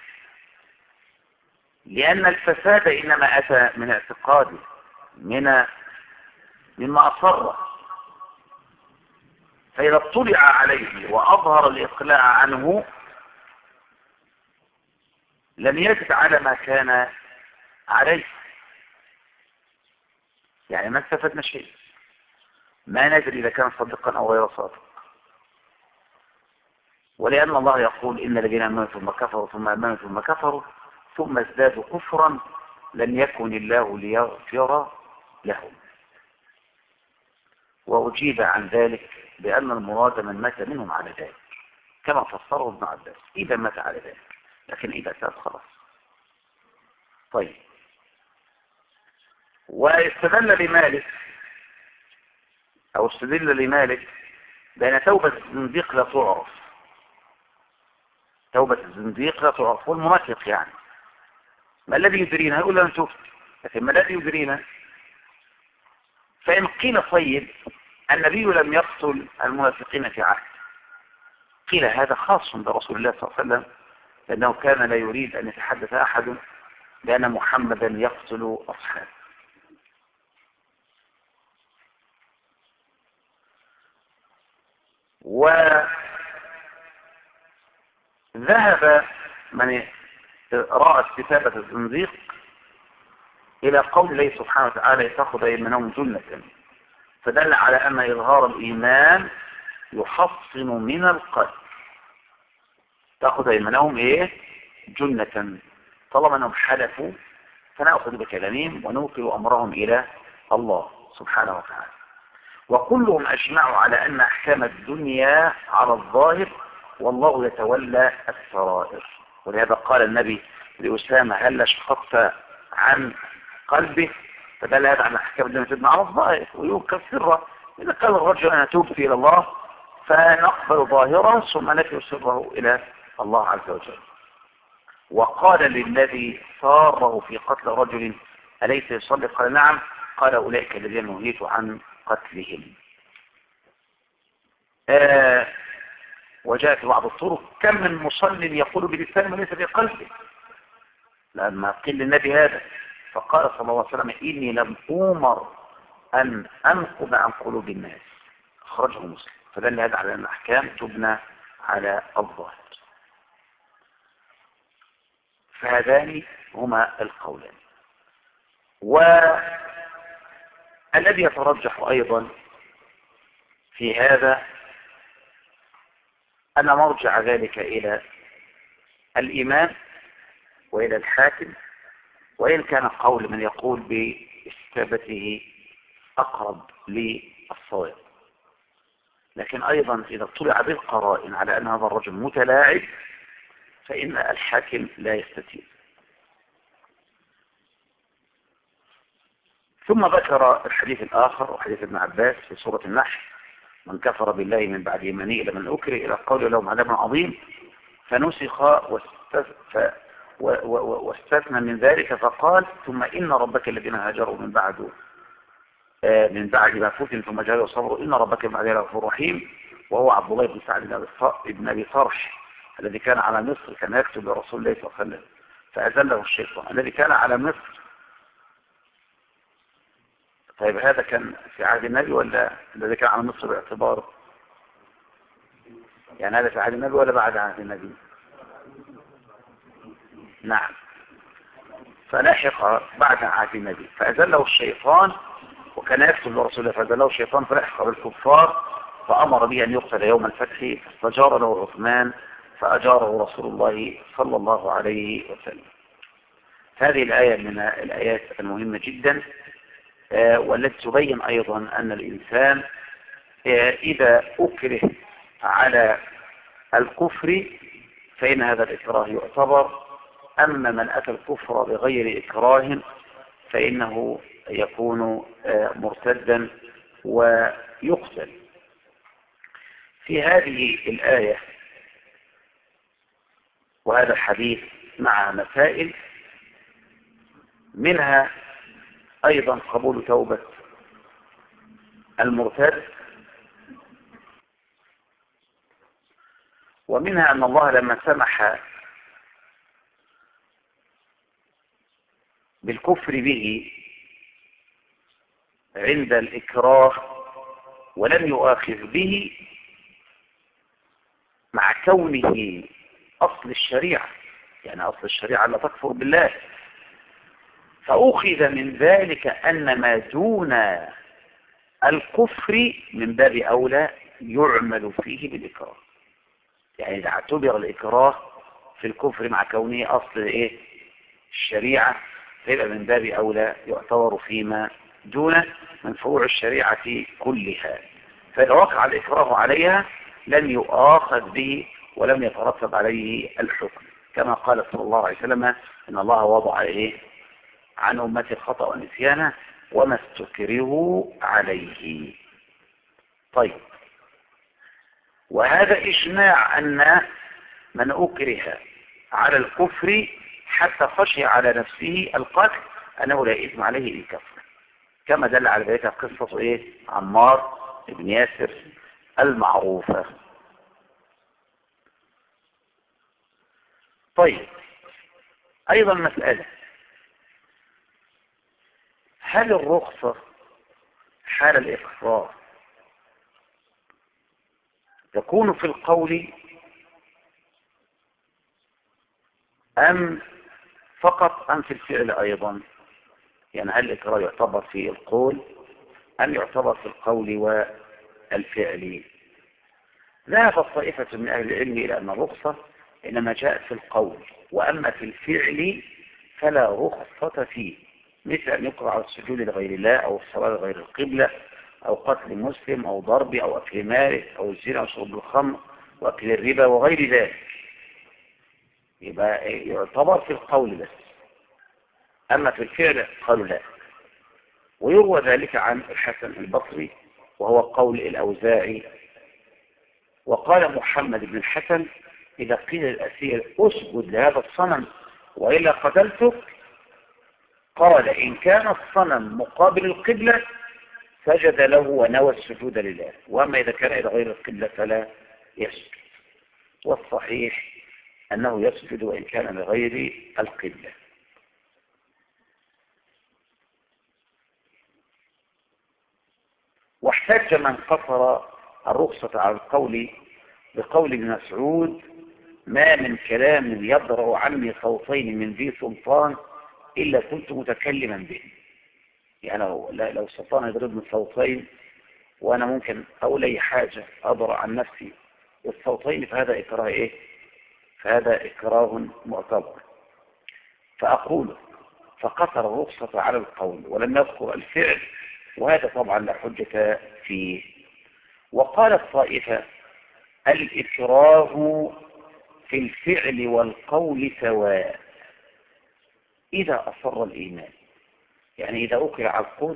لأن الفساد إنما أتى من اعتقاده مما أصر، فإذا اطلع عليه وأظهر الإقلاع عنه لم يزد على ما كان عليه، يعني ما استفدنا شيء، ما ندري إذا كان صادقا أو غير صادق. ولأن الله يقول إن الذين آمنوا ثم كفروا ثم آمنوا ثم كفروا ثم ازدادوا كفرا لم يكن الله ليغفر لهم. وأجيب عن ذلك بأن المراد من مات منهم على ذلك، كما فسره ابن عباس، إذا مات على ذلك، لكن إذا تاب خلاص. طيب، واستدل لمالك بأن توبة الزنديق لا تعرف. توبة الزنديق لا تعرف، والمنافق يعني ما الذي يدرينا؟ يقول لنا شوف، لكن ما الذي يدرينا؟ فإن قيل طيب النبي لم يقتل المنافقين في عهد، قيل هذا خاص برسول الله صلى الله عليه وسلم، لأنه كان لا يريد أن يتحدث أحد بأن محمدا يقتل أصحابه. وذهب من رأى استتابة الزنديق إلى قول الله سبحانه وتعالى يتخذ أيمانهم جنة، فدل على أن إظهار الإيمان يحصن من القلب. تأخذ أيمانهم إيه؟ جنة. طالما أنهم حلفوا فنأخذ بكلامهم ونوكل أمرهم إلى الله سبحانه وتعالى. وكلهم أجمعوا على أن أحكام الدنيا على الظاهر والله يتولى السرائر. ولهذا قال النبي لأسامة هل شققت عن قلبه؟ فدل هذا على أحكام الدنيا تبنى على الظاهر ويوكل سره. إذا قال الرجل أنا توبت إلى الله فنقبل ظاهره ثم نكل سره إلى الله عز وجل. وقال للذي ساره في قتل رجل أليس يصلي؟ قال نعم. قال أولئك الذين نهيت عن قتلهم. وجاء في بعض الطرق كم من مصل يقول بلسانه وليس في قلبه. لما قيل للنبي هذا فقال صلى الله عليه وسلم إني لم أؤمر أن أنقض عن قلوب الناس. أخرجه مسلم. فدل هذا على أن الأحكام تبنى على الظاهر. فهذان هما القولان. والذي يترجح أيضا في هذا أن مرجع ذلك إلى الإمام وإلى الحاكم، وإن كان قول من يقول باستتابته أقرب للصواب، لكن أيضا إذا اطلع بالقرائن على أن هذا الرجل متلاعب فإن الحاكم لا يستتيب. ثم ذكر الحديث الآخر وحديث ابن عباس في سورة النحل من كفر بالله من بعد إيمانه إلى من أكره إلى قول لهم عذاب عظيم فنسخ واستثنى من ذلك فقال ثم إن ربك الذين هاجروا من بعد ما فتن ثم جاءوا وصبروا إن ربك من بعدها لغفور رحيم. وهو عبد الله بن سعد بن أبي صرح الذي كان على مصر كان يكتب لرسول الله صلى الله عليه وسلم فأذله الشيطان. الذي كان على مصر، طيب هذا كان في عهد النبي ولا الذي كان على مصر باعتبار يعني هذا في عهد النبي ولا بعد عهد النبي؟ نعم، فلاحق بعد عهد النبي فأذله الشيطان وكان يكتب لرسول الله فأذله الشيطان فلاحق بالكفار فأمر به أن يقتل يوم الفتح فجار له عثمان فأجاره رسول الله صلى الله عليه وسلم. هذه الآية من الآيات المهمة جدا والتي تبين أيضا أن الإنسان إذا أكره على الكفر فإن هذا الإكراه يعتبر، أما من أتى الكفر بغير إكراه فإنه يكون مرتدا ويقتل. في هذه الآية وهذا الحديث مع مسائل منها أيضا قبول توبة المرتد، ومنها أن الله لما سمح بالكفر به عند الإكراه ولم يؤاخذ به مع كونه أصل الشريعة، يعني أصل الشريعة لا تكفر بالله، فأخذ من ذلك أن ما دون الكفر من باب أولى يعمل فيه بالإكراه. يعني إذا اعتبر الإكراه في الكفر مع كونه أصل إيه؟ الشريعة، فيبقى من باب أولى يعتبر فيما دونه من فروع الشريعة كلها. فإذا وقع الإكراه عليها لم يؤاخذ به ولم يترتب عليه الحكم، كما قال صلى الله عليه وسلم إن الله وضع إيه عن أمتي الخطأ والنسيان وما استكرهوا عليه. طيب، وهذا إجماع أن من أكره على الكفر حتى خشي على نفسه القتل أنه لا إثم عليه إن كفر، كما دل على ذلك قصة إيه عمار بن ياسر المعروفة. طيب، أيضا مسألة، هل الرخصة حال الإقرار تكون في القول أم فقط أم في الفعل أيضا؟ يعني هل الإكراه يعتبر في القول أم يعتبر في القول والفعل؟ ذهب طائفة من أهل العلم إلى أن الرخصة إنما جاءت في القول، وأما في الفعل فلا رخصة فيه، مثل أن يقرأ على السجود لغير الله أو الصلاة لغير القبلة أو قتل مسلم أو ضرب أو أكل مال أو الزنا أو شرب الخمر وأكل الربا وغير ذلك. يبقى يعتبر في القول بس، أما في الفعل قالوا لا. ويروى ذلك عن الحسن البصري وهو قول الأوزاعي. وقال محمد بن الحسن إذا قيل للأسير أسجد لهذا الصنم وإلا قتلته، قال إن كان الصنم مقابل القبلة سجد له ونوى السجود لله، وأما إذا كان إلى غير القبلة فلا يسجد. والصحيح أنه يسجد وإن كان لغير القبلة. واحتج من قصر الرخصة على القول بقول ابن مسعود ما من كلام يضرع عني صوتين من ذي سلطان إلا كنت متكلما به. يعني لو سلطان يضربني صوتين وأنا ممكن أقول أي حاجة أضرع عن نفسي والصوتين، فهذا إكراه إيه؟ فهذا إكراه معتبر. فأقول فقصر الرخصة على القول ولم يذكر الفعل، وهذا طبعا لا حجة فيه. وقال الطائفة الإكراه في الفعل والقول سواء إذا أصر الإيمان، يعني إذا أكره على القول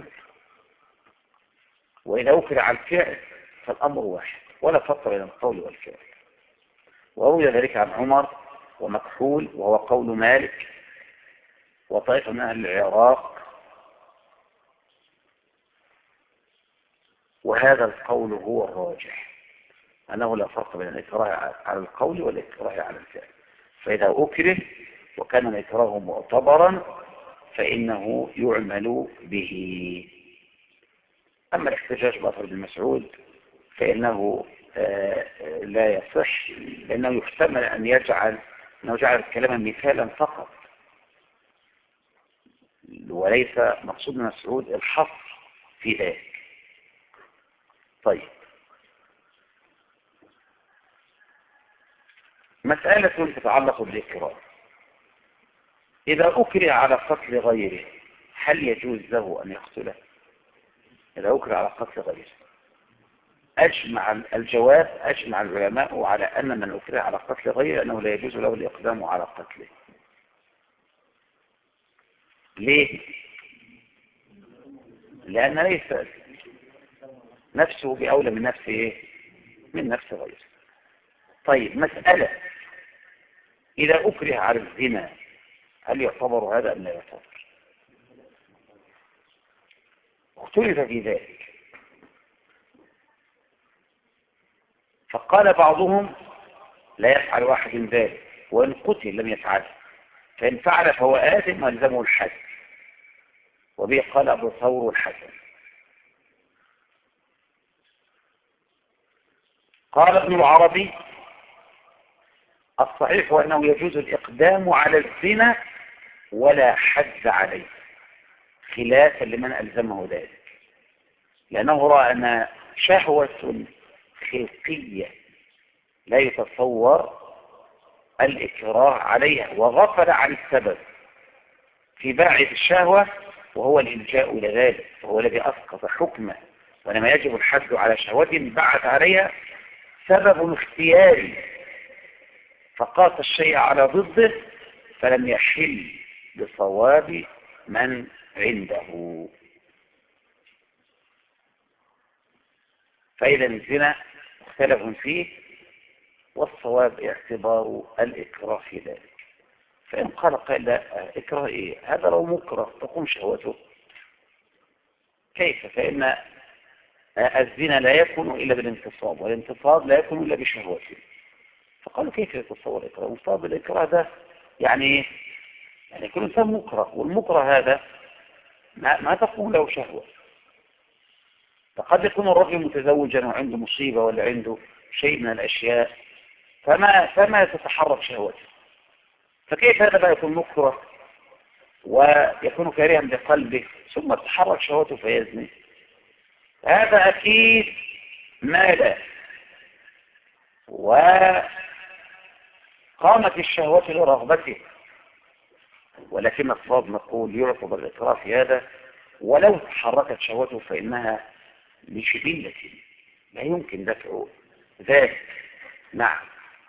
وإذا أكره على الفعل فالأمر واحد ولا فرق بين القول والفعل. وروي ذلك عن عمر ومكحول وهو قول مالك وطائفة من أهل العراق، وهذا القول هو الراجح أنه لا فرق بين الإكراه على القول والإكراه على الفعل. فإذا أكره وكان الإكراه معتبرا فإنه يعمل به. أما الاحتجاج بأثر ابن مسعود فإنه لا يصح، لأنه يحتمل أن جعل الكلام مثالا فقط، وليس مقصود ابن مسعود الحصر في ذلك. طيب، مسألة تتعلق بالإكراه: إذا أكره على قتل غيره هل يجوز له أن يقتله؟ إذا أكره على قتل غيره، أجمع العلماء على أن من أكره على قتل غيره أنه لا يجوز له الإقدام على قتله. ليه؟ لأن ليس نفسه بأولى من نفسه من نفس غيره. طيب، مسألة: إذا أكره على الزنا هل يعتبر هذا أم لا يعتبر؟ اختلف في ذلك، فقال بعضهم لا يفعل واحد ذلك، وإن قتل لم يفعله، فإن فعل فهو آثم والزمه الحد، وبه قال أبو ثور والحسن. قال ابن العربي الصحيح هو أنه يجوز الإقدام على الزنا ولا حد عليه، خلافا لمن ألزمه ذلك، لأنه رأى أن شهوة خلقية لا يتصور الإكراه عليها، وغفل عن السبب في باعث الشهوة وهو الإلجاء إلى ذلك، وهو الذي أسقط حكمه. ولما يجب الحد على شهوة بعث عليها سبب اختياري فقاس الشيء على ضده فلم يحل بصواب من عنده. فإذا الزنا مختلف فيه، والصواب اعتبار الإكراه في ذلك. فإن قال لا، إكراه إيه؟ هذا لو مكره تقوم شهوته. كيف؟ فإن الزنا لا يكون إلا بالانتصاب، والانتصاب لا يكون إلا بشهوته. فقالوا كيف يتصور الإكراه؟ مصاب الإكراه ده يعني كل إنسان مكره، والمكره هذا ما تقوم له شهوة. فقد يكون الرجل متزوجا وعنده مصيبة ولا عنده شيء من الأشياء فما تتحرك شهوته، فكيف هذا بقى يكون مكره ويكون كارها بقلبه ثم تتحرك شهوته فيزني، هذا أكيد مال وقامت الشهوة لرغبته، ولكن الصواب نقول يعقب الإكراه في هذا، ولو تحركت شهوته فإنها لشديدة لا يمكن دفع ذلك. نعم.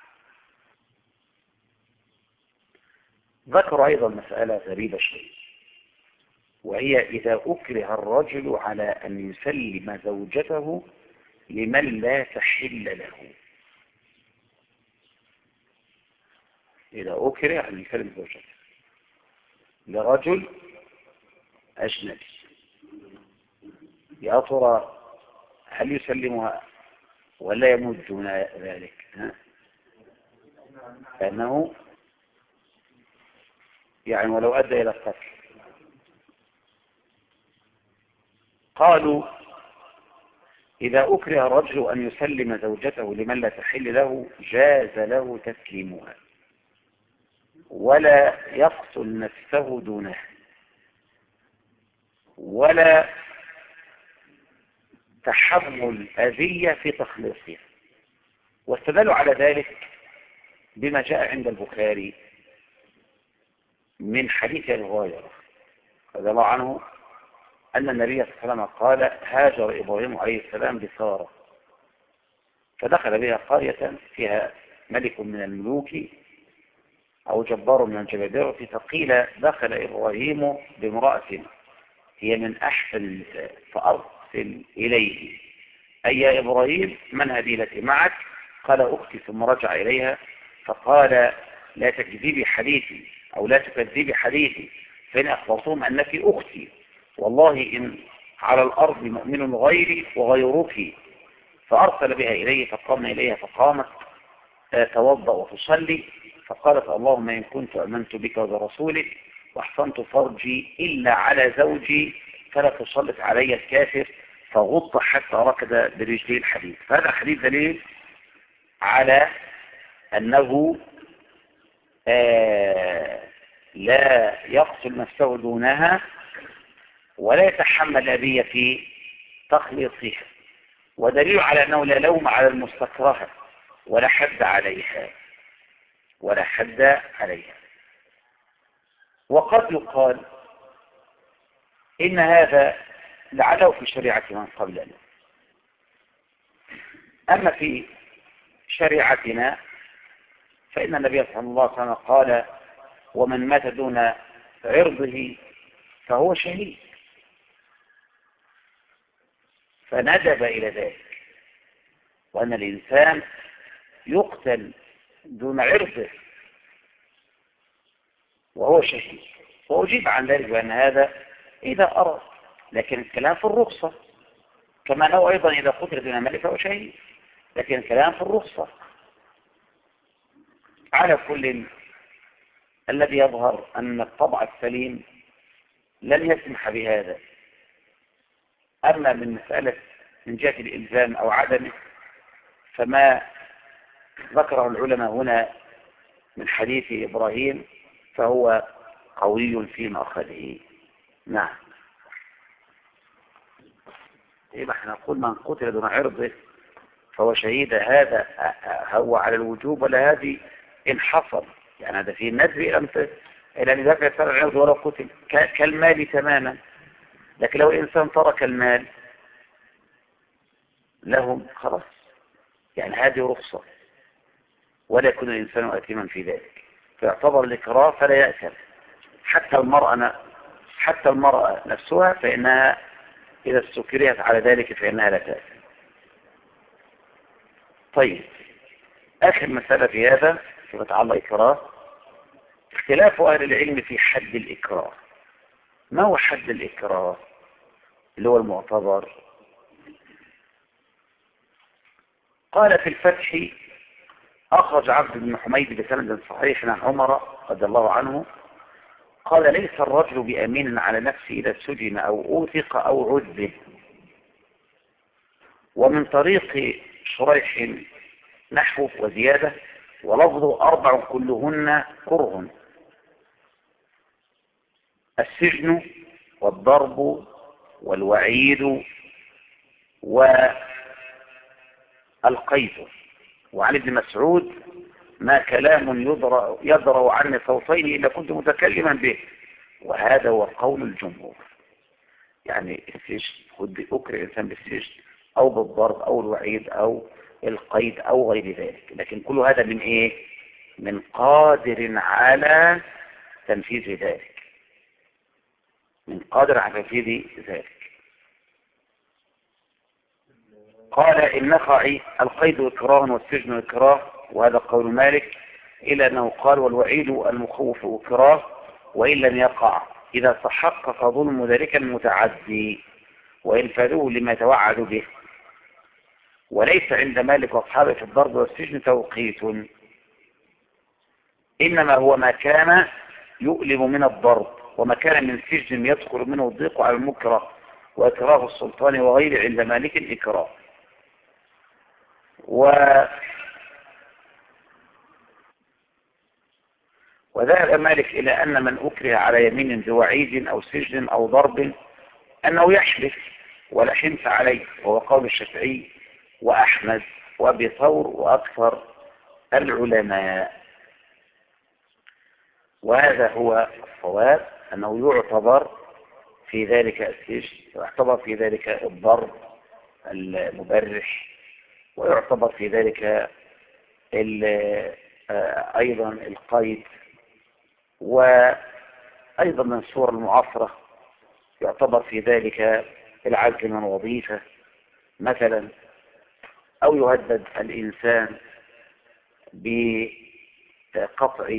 ذكر أيضا مسألة غريبة شيء، وهي إذا أكره الرجل على أن يسلم زوجته لمن لا تحل له. إذا أكره أن يسلم زوجته لرجل أجنبي، يا ترى هل يسلمها ولا يموت دون ذلك؟ لأنه يعني ولو أدى إلى القتل. قالوا إذا أكره الرجل أن يسلم زوجته لمن لا تحل له جاز له تسليمها ولا يقتل نفسه دونها ولا تحمل أذية في تخليصها. واستدلوا على ذلك بما جاء عند البخاري من حديث أبي هريرة رضي الله عنه أن النبي صلى الله عليه وسلم قال هاجر إبراهيم عليه السلام بسارة فدخل بها قرية فيها ملك من الملوك أو جبار من الجبابرة، فقيل دخل إبراهيم بامرأة هي من أحسن النساء فأرسل إليه أي يا إبراهيم من هذه التي معك؟ قال أختي. ثم رجع إليها فقال لا تكذبي حديثي أو لا تكذبي حديثي فإن أخبرتهم أنك أختي، والله إن على الأرض مؤمن غيري وغيرك. فأرسل بها إليه فقامنا إليها فقامت توضأ وتصلي فقالت اللهم إن كنت أمنت بك وبرسولك واحصنت فرجي إلا على زوجي فلا تسلط علي الكافر، فغض حتى ركض برجلي الحديد. فهذا الحديث دليل على أنه لا يقتل نفسه دونها ولا يتحمل أذية في تخليصها، ودليل على أنه لا لوم على المستكرهة ولا حد عليها ولا حد عليها. وقد يقال إن هذا لعله في شريعة من قبلنا، أما في شريعتنا فإن النبي صلى الله عليه وسلم قال ومن مات دون عرضه فهو شهيد، فندب إلى ذلك وأن الإنسان يقتل دون عرضه وهو شهيد، وأجيب عن ذلك بأن هذا إذا أراد، لكن الكلام في الرخصة، كما أنه أيضا إذا قتل دون مال فهو شهيد، لكن الكلام في الرخصة. على كل الذي يظهر أن الطبع السليم لن يسمح بهذا. أما من مسألة من جهة الإلزام أو عدمه فما ذكره العلماء هنا من حديث إبراهيم فهو قوي في مأخذه. نعم. يبقى احنا نقول من قتل دون عرضه فهو شهيد، هذا هو على الوجوب ولا هذه إن حصل، يعني هذا فيه الندب إلى أن يدافع سبع العرض ولو قتل كالمال تماما. لكن لو الإنسان ترك المال لهم خلاص، يعني هذه رخصة ولا يكون الإنسان أثيما في ذلك، فيعتبر الإكراه فلا يأثم. حتى المرأة نفسها فإنها إذا استكرهت على ذلك فإنها لا تأثم. طيب، آخر مسألة في هذا فيما يتعلق إكراه اختلاف أهل العلم في حد الإكراه. ما هو حد الإكراه اللي هو المعتبر؟ قال في الفتح أخرج عبد بن حميد بسند صحيح عن عمر رضي الله عنه قال ليس الرجل بأمين على نفسه إذا سجن أو أوثق أو عذب. ومن طريق شريح نحو وزيادة ولفظ 4 كلهن كره. السجن والضرب والوعيد والقيد. وعن ابن مسعود: ما كلام يضرع عني صوتين إلا كنت متكلما به. وهذا هو قول الجمهور. يعني السجن أكره الإنسان بالسجن أو بالضرب أو الوعيد أو القيد أو غير ذلك، لكن كل هذا من إيه؟ من قادر على تنفيذ ذلك، من قادر على تنفيذ ذلك. قال النخعي: القيد إكراه والسجن إكراه، وهذا قول مالك، إلى أنه قال: والوعيد المخوف إكراه وإن لم يقع إذا تحقق ظلم ذلك المتعدي وإن فادوه لما توعد به. وليس عند مالك وأصحابه في الضرب والسجن توقيت، إنما هو ما كان يؤلم من الضرب وما كان من سجن يدخل منه الضيق على المكره، وإكراه السلطان وغيره عند مالك إكراه. وذهب مالك إلى أن من أكره على يمين بوعيد أو سجن أو ضرب أنه يحلف ولا حنث عليه، وهو قول الشافعي وأحمد وأبي ثور وأكثر العلماء. وهذا هو الصواب، أنه يعتبر في ذلك السجن، ويعتبر في ذلك الضرب المبرح، ويعتبر في ذلك أيضا القيد، وأيضا من صور المعاصرة يعتبر في ذلك العزل من وظيفة مثلا، أو يهدد الإنسان بقطع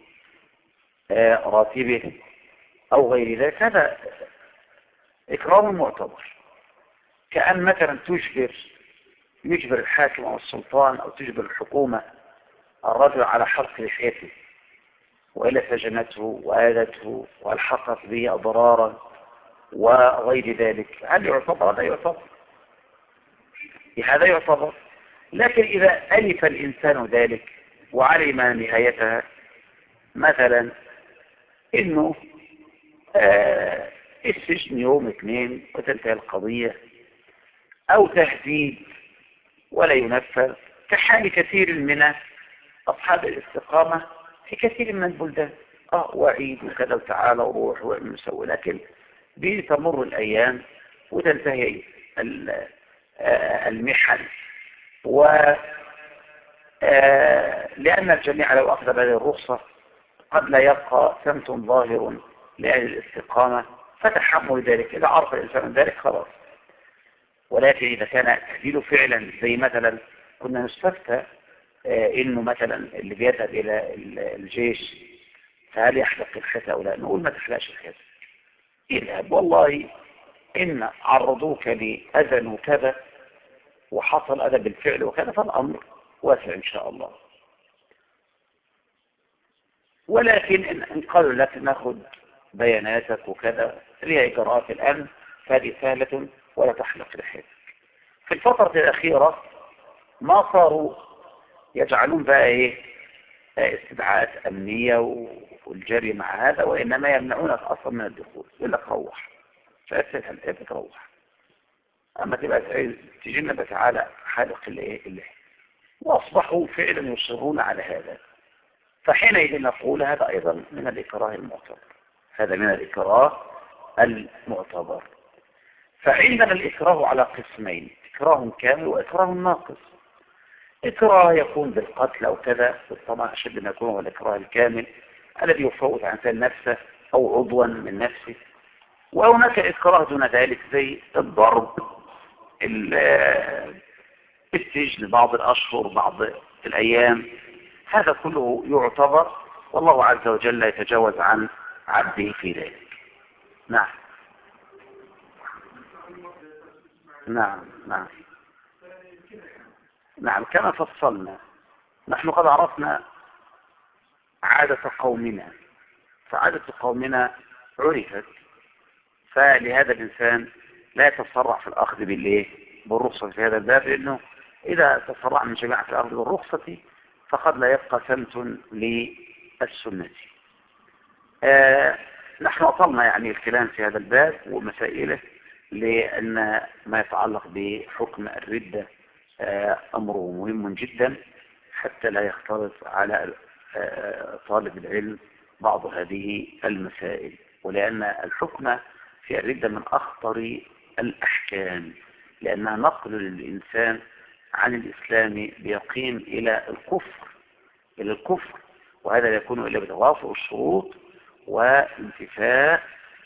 راتبه أو غير ذلك. هذا إكرام معتبر، كأن مثلا يجبر الحاكم أو السلطان أو تجبر الحكومة الرجل على حلق لحيته وإلا سجنته وآذته والحقت به أضرارا وغير ذلك. هل يعتبر؟ هذا يعتبر، هذا يعتبر. لكن إذا ألف الإنسان ذلك وعلم نهايتها، مثلا إنه السجن يوم 2 وتنتهي القضية، أو تهديد ولا ينفذ، كحال كثير من أصحاب الاستقامة في كثير من البلدان. وعيد وكذا وتعالى وروح ونسوي، لكن بتمر الأيام وتنتهي المحن. لأن الجميع لو أخذ بهذه الرخصة قد لا يبقى سمت ظاهر لأهل الاستقامة فتحمل ذلك. إذا عرف الإنسان ذلك خلاص. ولكن إذا كان تهديده فعلا، زي مثلا كنا نستفتى إنه مثلا اللي بيذهب إلى الجيش فهل يحلق الختة أو لا؟ نقول ما تحلقش الختة، اذهب، والله إن عرضوك لأذى وكذا وحصل أذى بالفعل وكذا فالأمر واسع إن شاء الله. ولكن إن قالوا لك ناخذ بياناتك وكذا لها إجراءات الآن فهذه سهلة ولا تحلق لحيتك. في الفترة الأخيرة ما صاروا يجعلون بقى إيه استدعاءات أمنية والجري مع هذا، وإنما يمنعونك أصلا من الدخول، يقول لك روح، فأسهل أنت تروح. أما تبقى تجينا بتعالى حالق اللحية، وأصبحوا فعلا يصرون على هذا. فحينئذ نقول هذا أيضا من الإكراه المعتبر، هذا من الإكراه المعتبر. فعندنا الإكراه على قسمين: إكراه كامل وإكراه ناقص. إكراه يكون بالقتل أو كذا، بالطمع أشد ما يكون هو الإكراه الكامل الذي يفوت عن نفسه أو عضوا من نفسه. وهناك إكراه دون ذلك زي الضرب، السجن بعض الأشهر بعض الأيام، هذا كله يعتبر، والله عز وجل يتجاوز عن عبده في ذلك. نعم نعم نعم نعم. كما فصلنا، نحن قد عرفنا عادة قومنا، فعادة قومنا عرفت، فلهذا الإنسان لا يتسرع في الأخذ بالرخصة في هذا الباب، لأنه إذا تسرع من جماعة الأخذ بالرخصة فقد لا يبقى سمت للسنة. نحن أطلنا يعني الكلام في هذا الباب ومسائله، لأن ما يتعلق بحكم الردة أمره مهم جدا، حتى لا يختلط على طالب العلم بعض هذه المسائل، ولأن الحكم في الردة من أخطر الأحكام، لأنها نقل للإنسان عن الإسلام بيقين إلى الكفر، وهذا لا يكون إلا بتوافر الشروط وانتفاء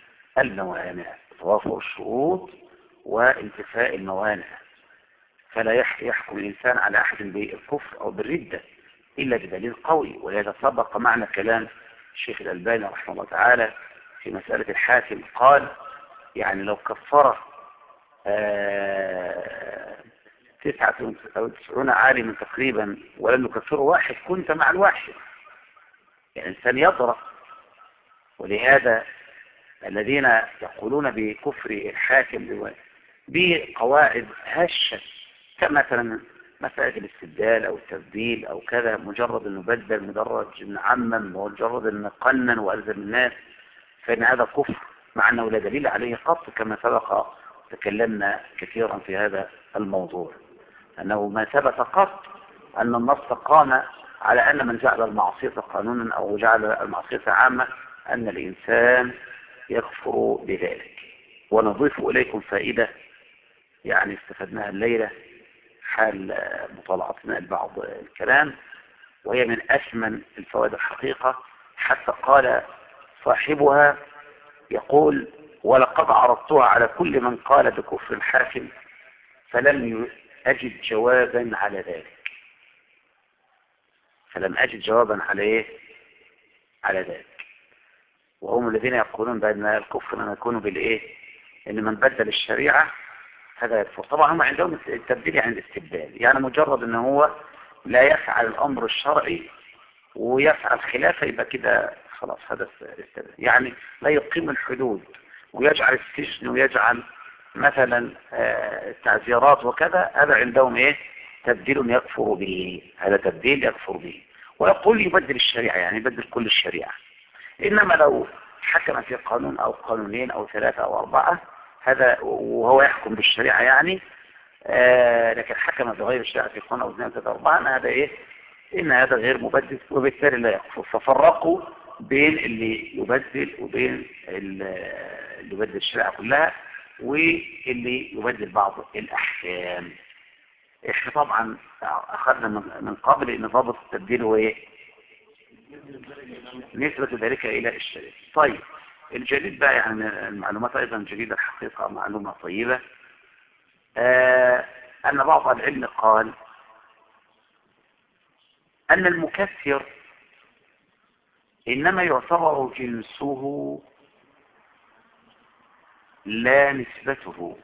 الموانع، فلا يحكم الإنسان على أحد بالكفر أو بالردة إلا بدليل قوي. ولهذا سبق معنى كلام الشيخ الألباني رحمه الله تعالى في مسألة الحاكم، قال يعني لو كفر 99 عالما تقريبا ولم يكفره واحد كنت مع الواحد، يعني الإنسان يضرب. ولهذا الذين يقولون بكفر الحاكم بقواعد هشة كمثلا مسألة الاستبدال أو التبديل أو كذا، مجرد أن نبدل، مجرد أن نعمم، مجرد أن نقنن وألزم الناس، فإن هذا كفر مع أنه لا دليل عليه قط، كما سبق تكلمنا كثيرا في هذا الموضوع، أنه ما ثبت قط أن النص قام على أن من جعل المعصية قانونا أو جعل المعصية عامة أن الإنسان يكفر بذلك. ونضيف إليكم فائدة يعني استفدناها الليلة حال مطالعتنا لبعض الكلام، وهي من أثمن الفوائد الحقيقة، حتى قال صاحبها يقول: ولقد عرضتها على كل من قال بكفر الحاكم فلم أجد جوابا على ذلك. على ذلك. وهم الذين يقولون بأن الكفر لما يكون بالإيه؟ إن من بدل الشريعة هذا يكفر. طبعا هم عندهم التبديل يعني الاستبدال، يعني مجرد أنه هو لا يفعل الأمر الشرعي ويفعل خلافه يبقى كده خلاص هذا الاستبدال، يعني لا يقيم الحدود ويجعل السجن ويجعل مثلا التعزيرات وكذا، هذا عندهم إيه؟ تبديل يكفر به، هذا تبديل يكفر به. ويقول يبدل الشريعة يعني يبدل كل الشريعة. إنما لو حكم في قانون أو قانونين أو 3 أو 4 هذا وهو يحكم بالشريعة يعني لكن حكم بغير الشريعة في قانون أو 2 3 4 هذا إيه؟ إن هذا غير مبدل وبالتالي لا يكفر. ففرقوا بين اللي يبدل وبين اللي يبدل الشريعة كلها واللي يبدل بعض الأحكام. احنا طبعا أخذنا من قبل إن ضابط التبديل هو إيه؟ نسبة ذلك إلى الشريعة. طيب الجديد بقى يعني المعلومات أيضا جديدة الحقيقة، معلومة طيبة، أن بعض العلم قال أن المكثر إنما يعتبر جنسه لا نسبته.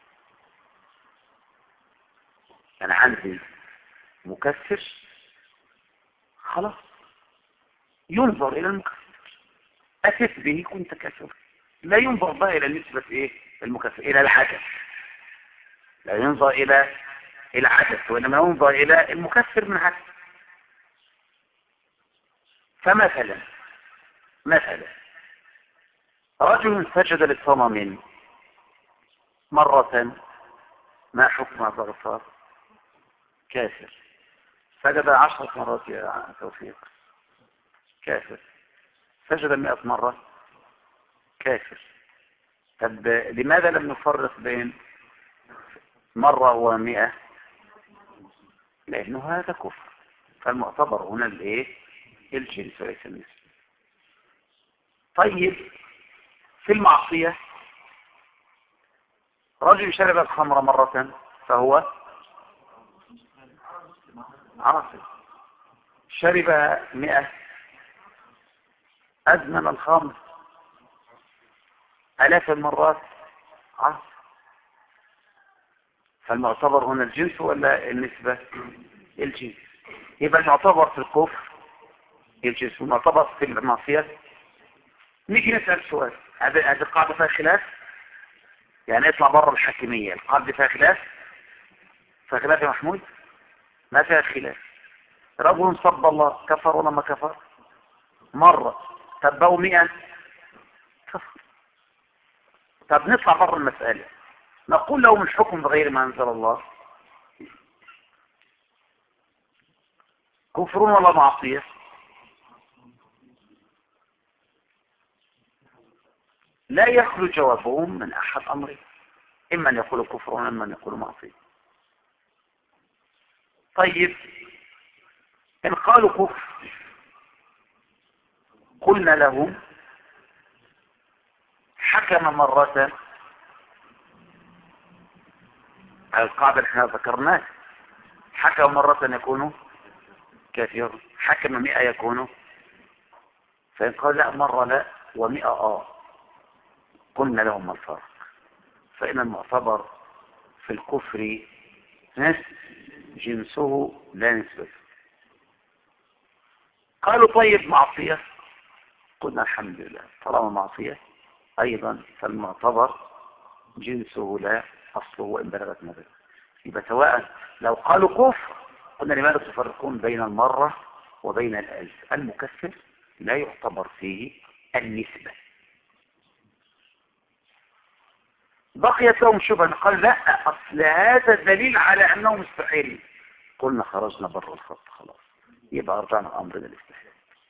أنا عندي مكثر خلاص ينظر إلى المكثر، أتت به كنت كثر، لا ينظر بقى إلى نسبة إيه المكثر إلى العدد، لا ينظر إلى العدد وإنما ينظر إلى المكثر من عدد. فمثلا رجل سجد للصنم مرة، ما حكم هذا الصار؟ كافر. سجد 10 مرات يا توفيق، كافر. سجد 100 مرة، كافر. طب لماذا لم نفرق بين مرة و100؟ لأنه هذا كفر، فالمعتبر هنا الايه؟ الجنس وليس النسب. طيب في المعصية رجل شرب الخمر مرة فهو عاصي، شرب 100 أدمن الخمر 1000 المرات عاصي. فالمعتبر هنا الجنس ولا النسبة؟ الجنس. يبقى المعتبر في الكفر الجنس والمعتبر في المعصية. نيجي نسأل سؤال، هذه القاعدة فيها خلاف؟ يعني اطلع بره الحاكمية، القاعدة فيها خلاف يا محمود؟ ما فيها خلاف. رجل صب الله كفر ولا ما كفر؟ مرة. تبقوا 100 كفر. طب نطلع بره المسألة، نقول له من حكم بغير ما أنزل الله، كفر ولا معصية؟ لا يخلو جوابهم من أحد أمرين، إما أن يقولوا كفر وإما أن يقولوا معصية. طيب إن قالوا كفر قلنا له حكم مرة على القاعدة اللي احنا ذكرناها، حكم مرة يكون كافر، حكم 100 يكون، فإن قال لا مرة لا و100 قلنا لهم الفرق، فإن المعتبر في الكفر جنسه لا نسبته. قالوا طيب معصية، قلنا الحمد لله طالما معصية أيضا فالمعتبر جنسه لا أصله وإن بلغت مبلغ. يبقى سواء لو قالوا كفر قلنا لماذا تفرقون بين المرة وبين الألف؟ المكفر لا يعتبر فيه النسبة. بقيت لهم شبهة، قال لا أصل هذا دليل على أنه مستحيل، قلنا خرجنا بره الخط خلاص، يبقى رجعنا أمرنا الاستحلال.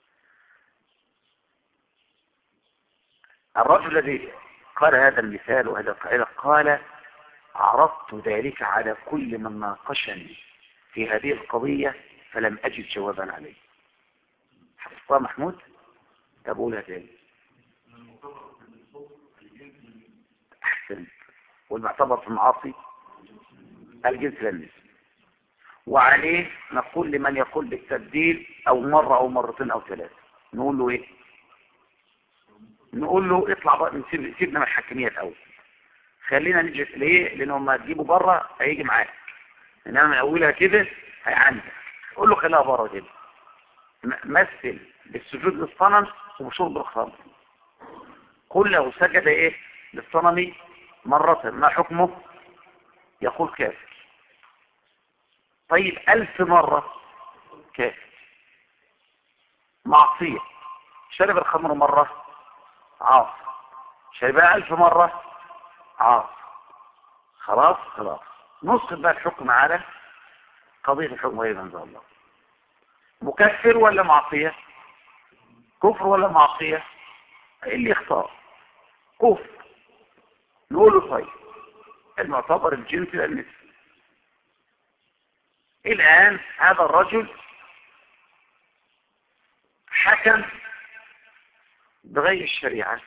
الرجل الذي قال هذا المثال وهذا القائل قال عرضت ذلك على كل من ناقشني في هذه القضية فلم أجد جوابا عليه. حفظتها محمود؟ أقولها تاني. أحسن. والمعتبر في المعاصي الجنس للنسبة، وعليه نقول لمن يقول بالتبديل أو مرة أو مرتين أو ثلاثة نقول له إيه؟ نقول له اطلع بقى، سيبنا من الحكمية الأول، خلينا نجي ليه؟ لأنه ما تجيبه بره هيجي معاك، إنما من أولها كده هيعندك. قول له خليها بره كده، مثل بالسجود للصنم وبشرب الخمر. قل له سجد إيه للصنم مرة ما حكمه؟ يقول كافر. طيب 1000 مرة كافر. معصية، شرب الخمر مرة عاص، شربها 1000 مرة عاص، خلاص نسقط بقى الحكم على قضية الحكم غير أنزل الله. مكفر ولا معصية؟ كفر ولا معصية؟ اللي يختار كفر نقول له طيب المعتبر الجنس للنسبة. الآن هذا الرجل حكم بغير الشريعة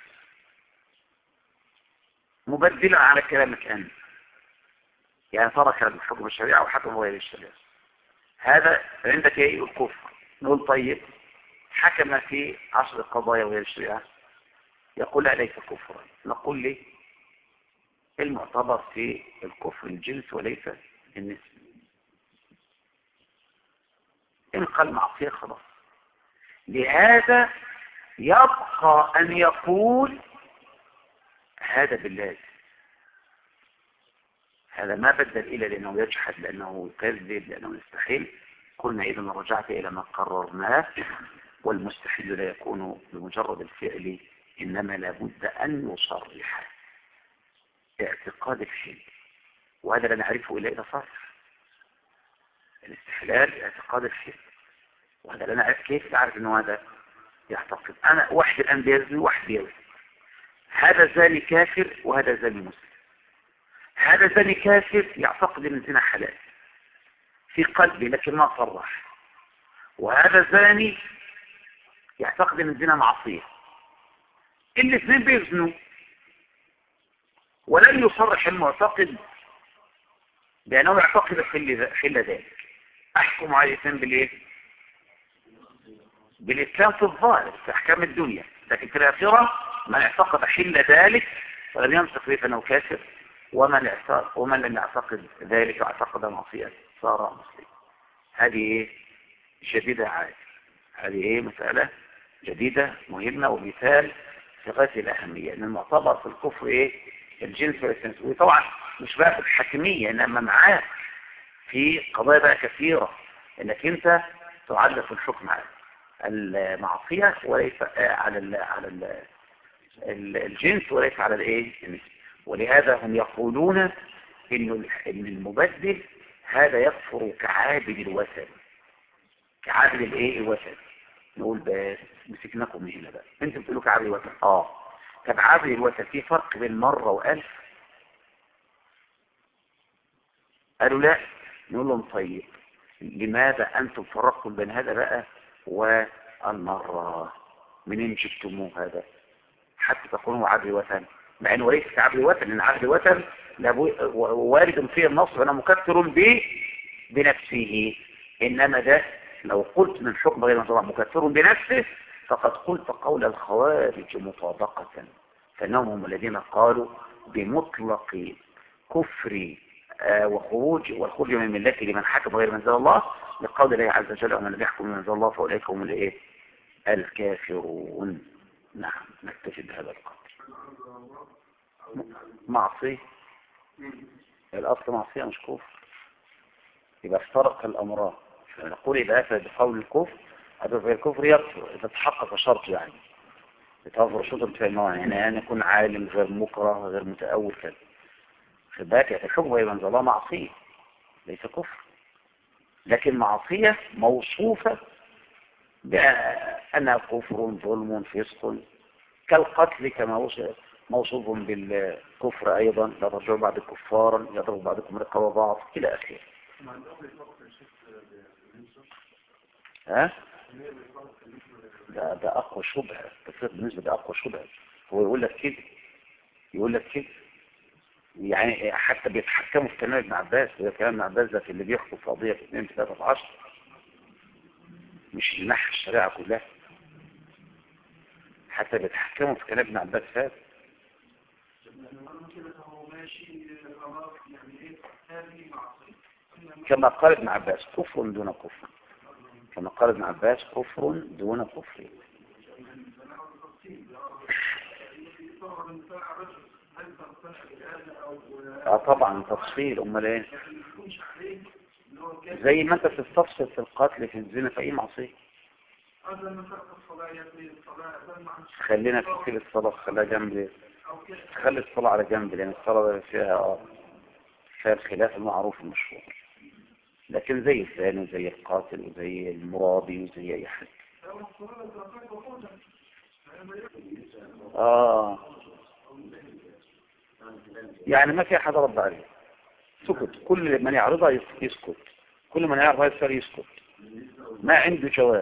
مبدلا على كلامك أنت، يعني ترك الحكم الشريعة وحكم غير الشريعة، هذا عندك ايه؟ الكفر. نقول طيب حكم في 10 قضايا غير الشريعة، يقول لا ليس كفرا. نقول لي المعتبر في الكفر الجنس وليس النسبة. إن قال معصية خلاص. لهذا يبقى أن يقول هذا بالله، هذا ما بدل إلا لأنه يجحد، لأنه يكذب، لأنه يستحيل. قلنا إذا رجعت إلى ما قررناه، والمستحيل لا يكون بمجرد الفعل، إنما لابد أن يصرح اعتقاد الحل، وهذا لا نعرفه إلا إذا صرح. الاستحلال اعتقاد الحل، وهذا لا نعرف كيف نعرف أنه هذا يعتقد. أنا واحد الآن بيزني واحد بيزني، هذا زاني كافر وهذا زاني مسلم. هذا زاني كافر يعتقد أن الزنا حلال في قلبه لكن ما صرح، وهذا زاني يعتقد أن الزنا معصية. الاثنين بيزنوا ولن يصرح المعتقد بأنه يعتقد حل ذلك. أحكم على الاثنين بالإيه؟ بالإسلام في الظاهر في أحكام الدنيا، لكن في الآخرة من اعتقد حل ذلك فلم ينطق به فإنه كافر، ومن لم يعتقد ذلك واعتقد معصية صار مسلم. هذه جديدة عادي، هذه مسألة جديدة مهمة ومثال في غاية الأهمية. أن المعتبر في الكفر الجنس والإنس، وطبعا مش بقى في الحكمية إنما معاه في قضايا بقى كثيرة، إنك أنت تعلق الحكم على المعصية وليس على الجنس وليس على الايه النسبة. ولهذا هم يقولون ان المبدل هذا يكفر كعابد الوثن، كعابد الايه الوثن. نقول بس مسكناكم من هنا بقى، انتوا بتقولوا كعابد الوثن. طب عابد الوثن في فرق بين مرة وألف؟ قالوا لا. نقول لهم طيب لماذا أنتم فرقتم بين هذا بقى والمرة؟ منين جبتموه هذا حتى تقولوا عبد الوثن، مع انه ليس كعبد الوثن، لان عبد الوثن وارد فيه النص وانا مكثر به بنفسه. انما ده لو قلت من حكم غير الله مكثر بنفسه فقد قلت قول الخوارج مطابقة، فانهم هم الذين قالوا بمطلق كفر وخروج والخروج من ملته لمن حكم غير منزل الله، لقول الله عز وجل ومن لم يحكم من منزل الله فاولئك هم الايه الكافرون. نعم نكتفي بهذا القدر. معصية الأصل معصية مش كفر، يبقى افترق الأمران. فنقول إذا أتى بقول الكفر هذا في الكفر يكفر إذا تحقق شرط، يعني يتوفر شرط في الموانع، يعني أن يكون عالم غير مكره غير متأول كذا. خباك الحكم غير منزل الله معصية ليس كفر، لكن معصية موصوفة بأنها كفر ظلم فسق كالقتل، كما موصوف بالكفر أيضا، لا ترجعوا بعد كفارا يضرب بعضكم رقاب بعض إلى آخره. ده أقوى شبهة، التفريق بالنسبة ده أقوى شبهة. هو يقول لك كده يعني حتى بيتحكموا في كلام ابن عباس، وده كلام ابن عباس ده اللي بيخطب في قضية في 2 في 3 في 10، مش نحو الشريعة كلها، حتى بيتحكموا في كلام ابن عباس هذا. كما قال ابن عباس كفر دون كفر، كما قال ابن عباس كفر دون كفر. طبعا تفصيل، امال ايه؟ زي ما انت تستفصل في القتل في الزنا في اي معصيه. خلينا في كل الصلاة خليها جنب، خلي الصلاة على جنب، لأن الصلاة فيها الخلاف المعروف المشهور، لكن زي الثاني وزي القاتل وزي المرابي وزي أي حد. يعني ما في أحد رد عليه، سكت، كل من يعرضها يسكت، كل من يعرضها يسكت، ما عنده جواز.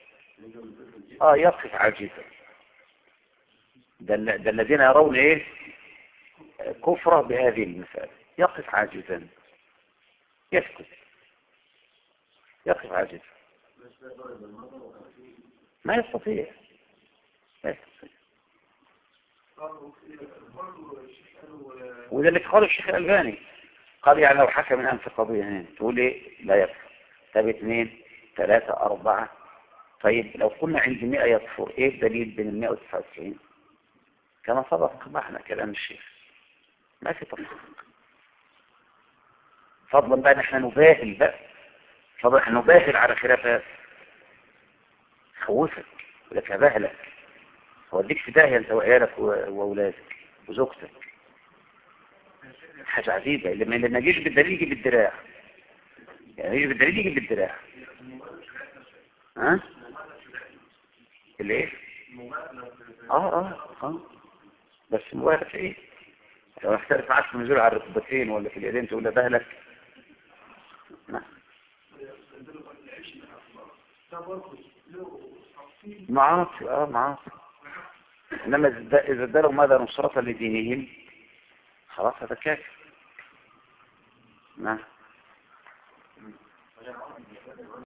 يقف عاجزا. ده الذين يرون ايه كفره بهذه المسألة، يقف عاجزا، يسكت، يقف عاجزا، ما يستطيع. ولذلك قال الشيخ الألباني قال يعني لو حكم الآن في قضية تقول ايه لا يكفر، طب 2 3 4، طيب لو قلنا عند 100 يكفر، ايه الدليل بين 199؟ كما سبق معنا كلام الشيخ، ما في تفصيل. فضلا بقى نحن نباهل بقى، فضلا نباهل على خلافات، خوفك لك باهلك، هوديك في داهية انت وعيالك واولادك وزوجتك. حاجة عجيبة، لما يجيش بالدليل يجي بالدراع، يعني يجي بالدليل يجي بالدراع. الايه؟ بس المباهلة في ايه؟ لو اختلف معاك في نزول على الركبتين ولا في اليدين تقول له بهلك. معاصي معاصي، انما اذا ادالوا ماذا نصرة لدينهم خلاص هذا كافر. نعم.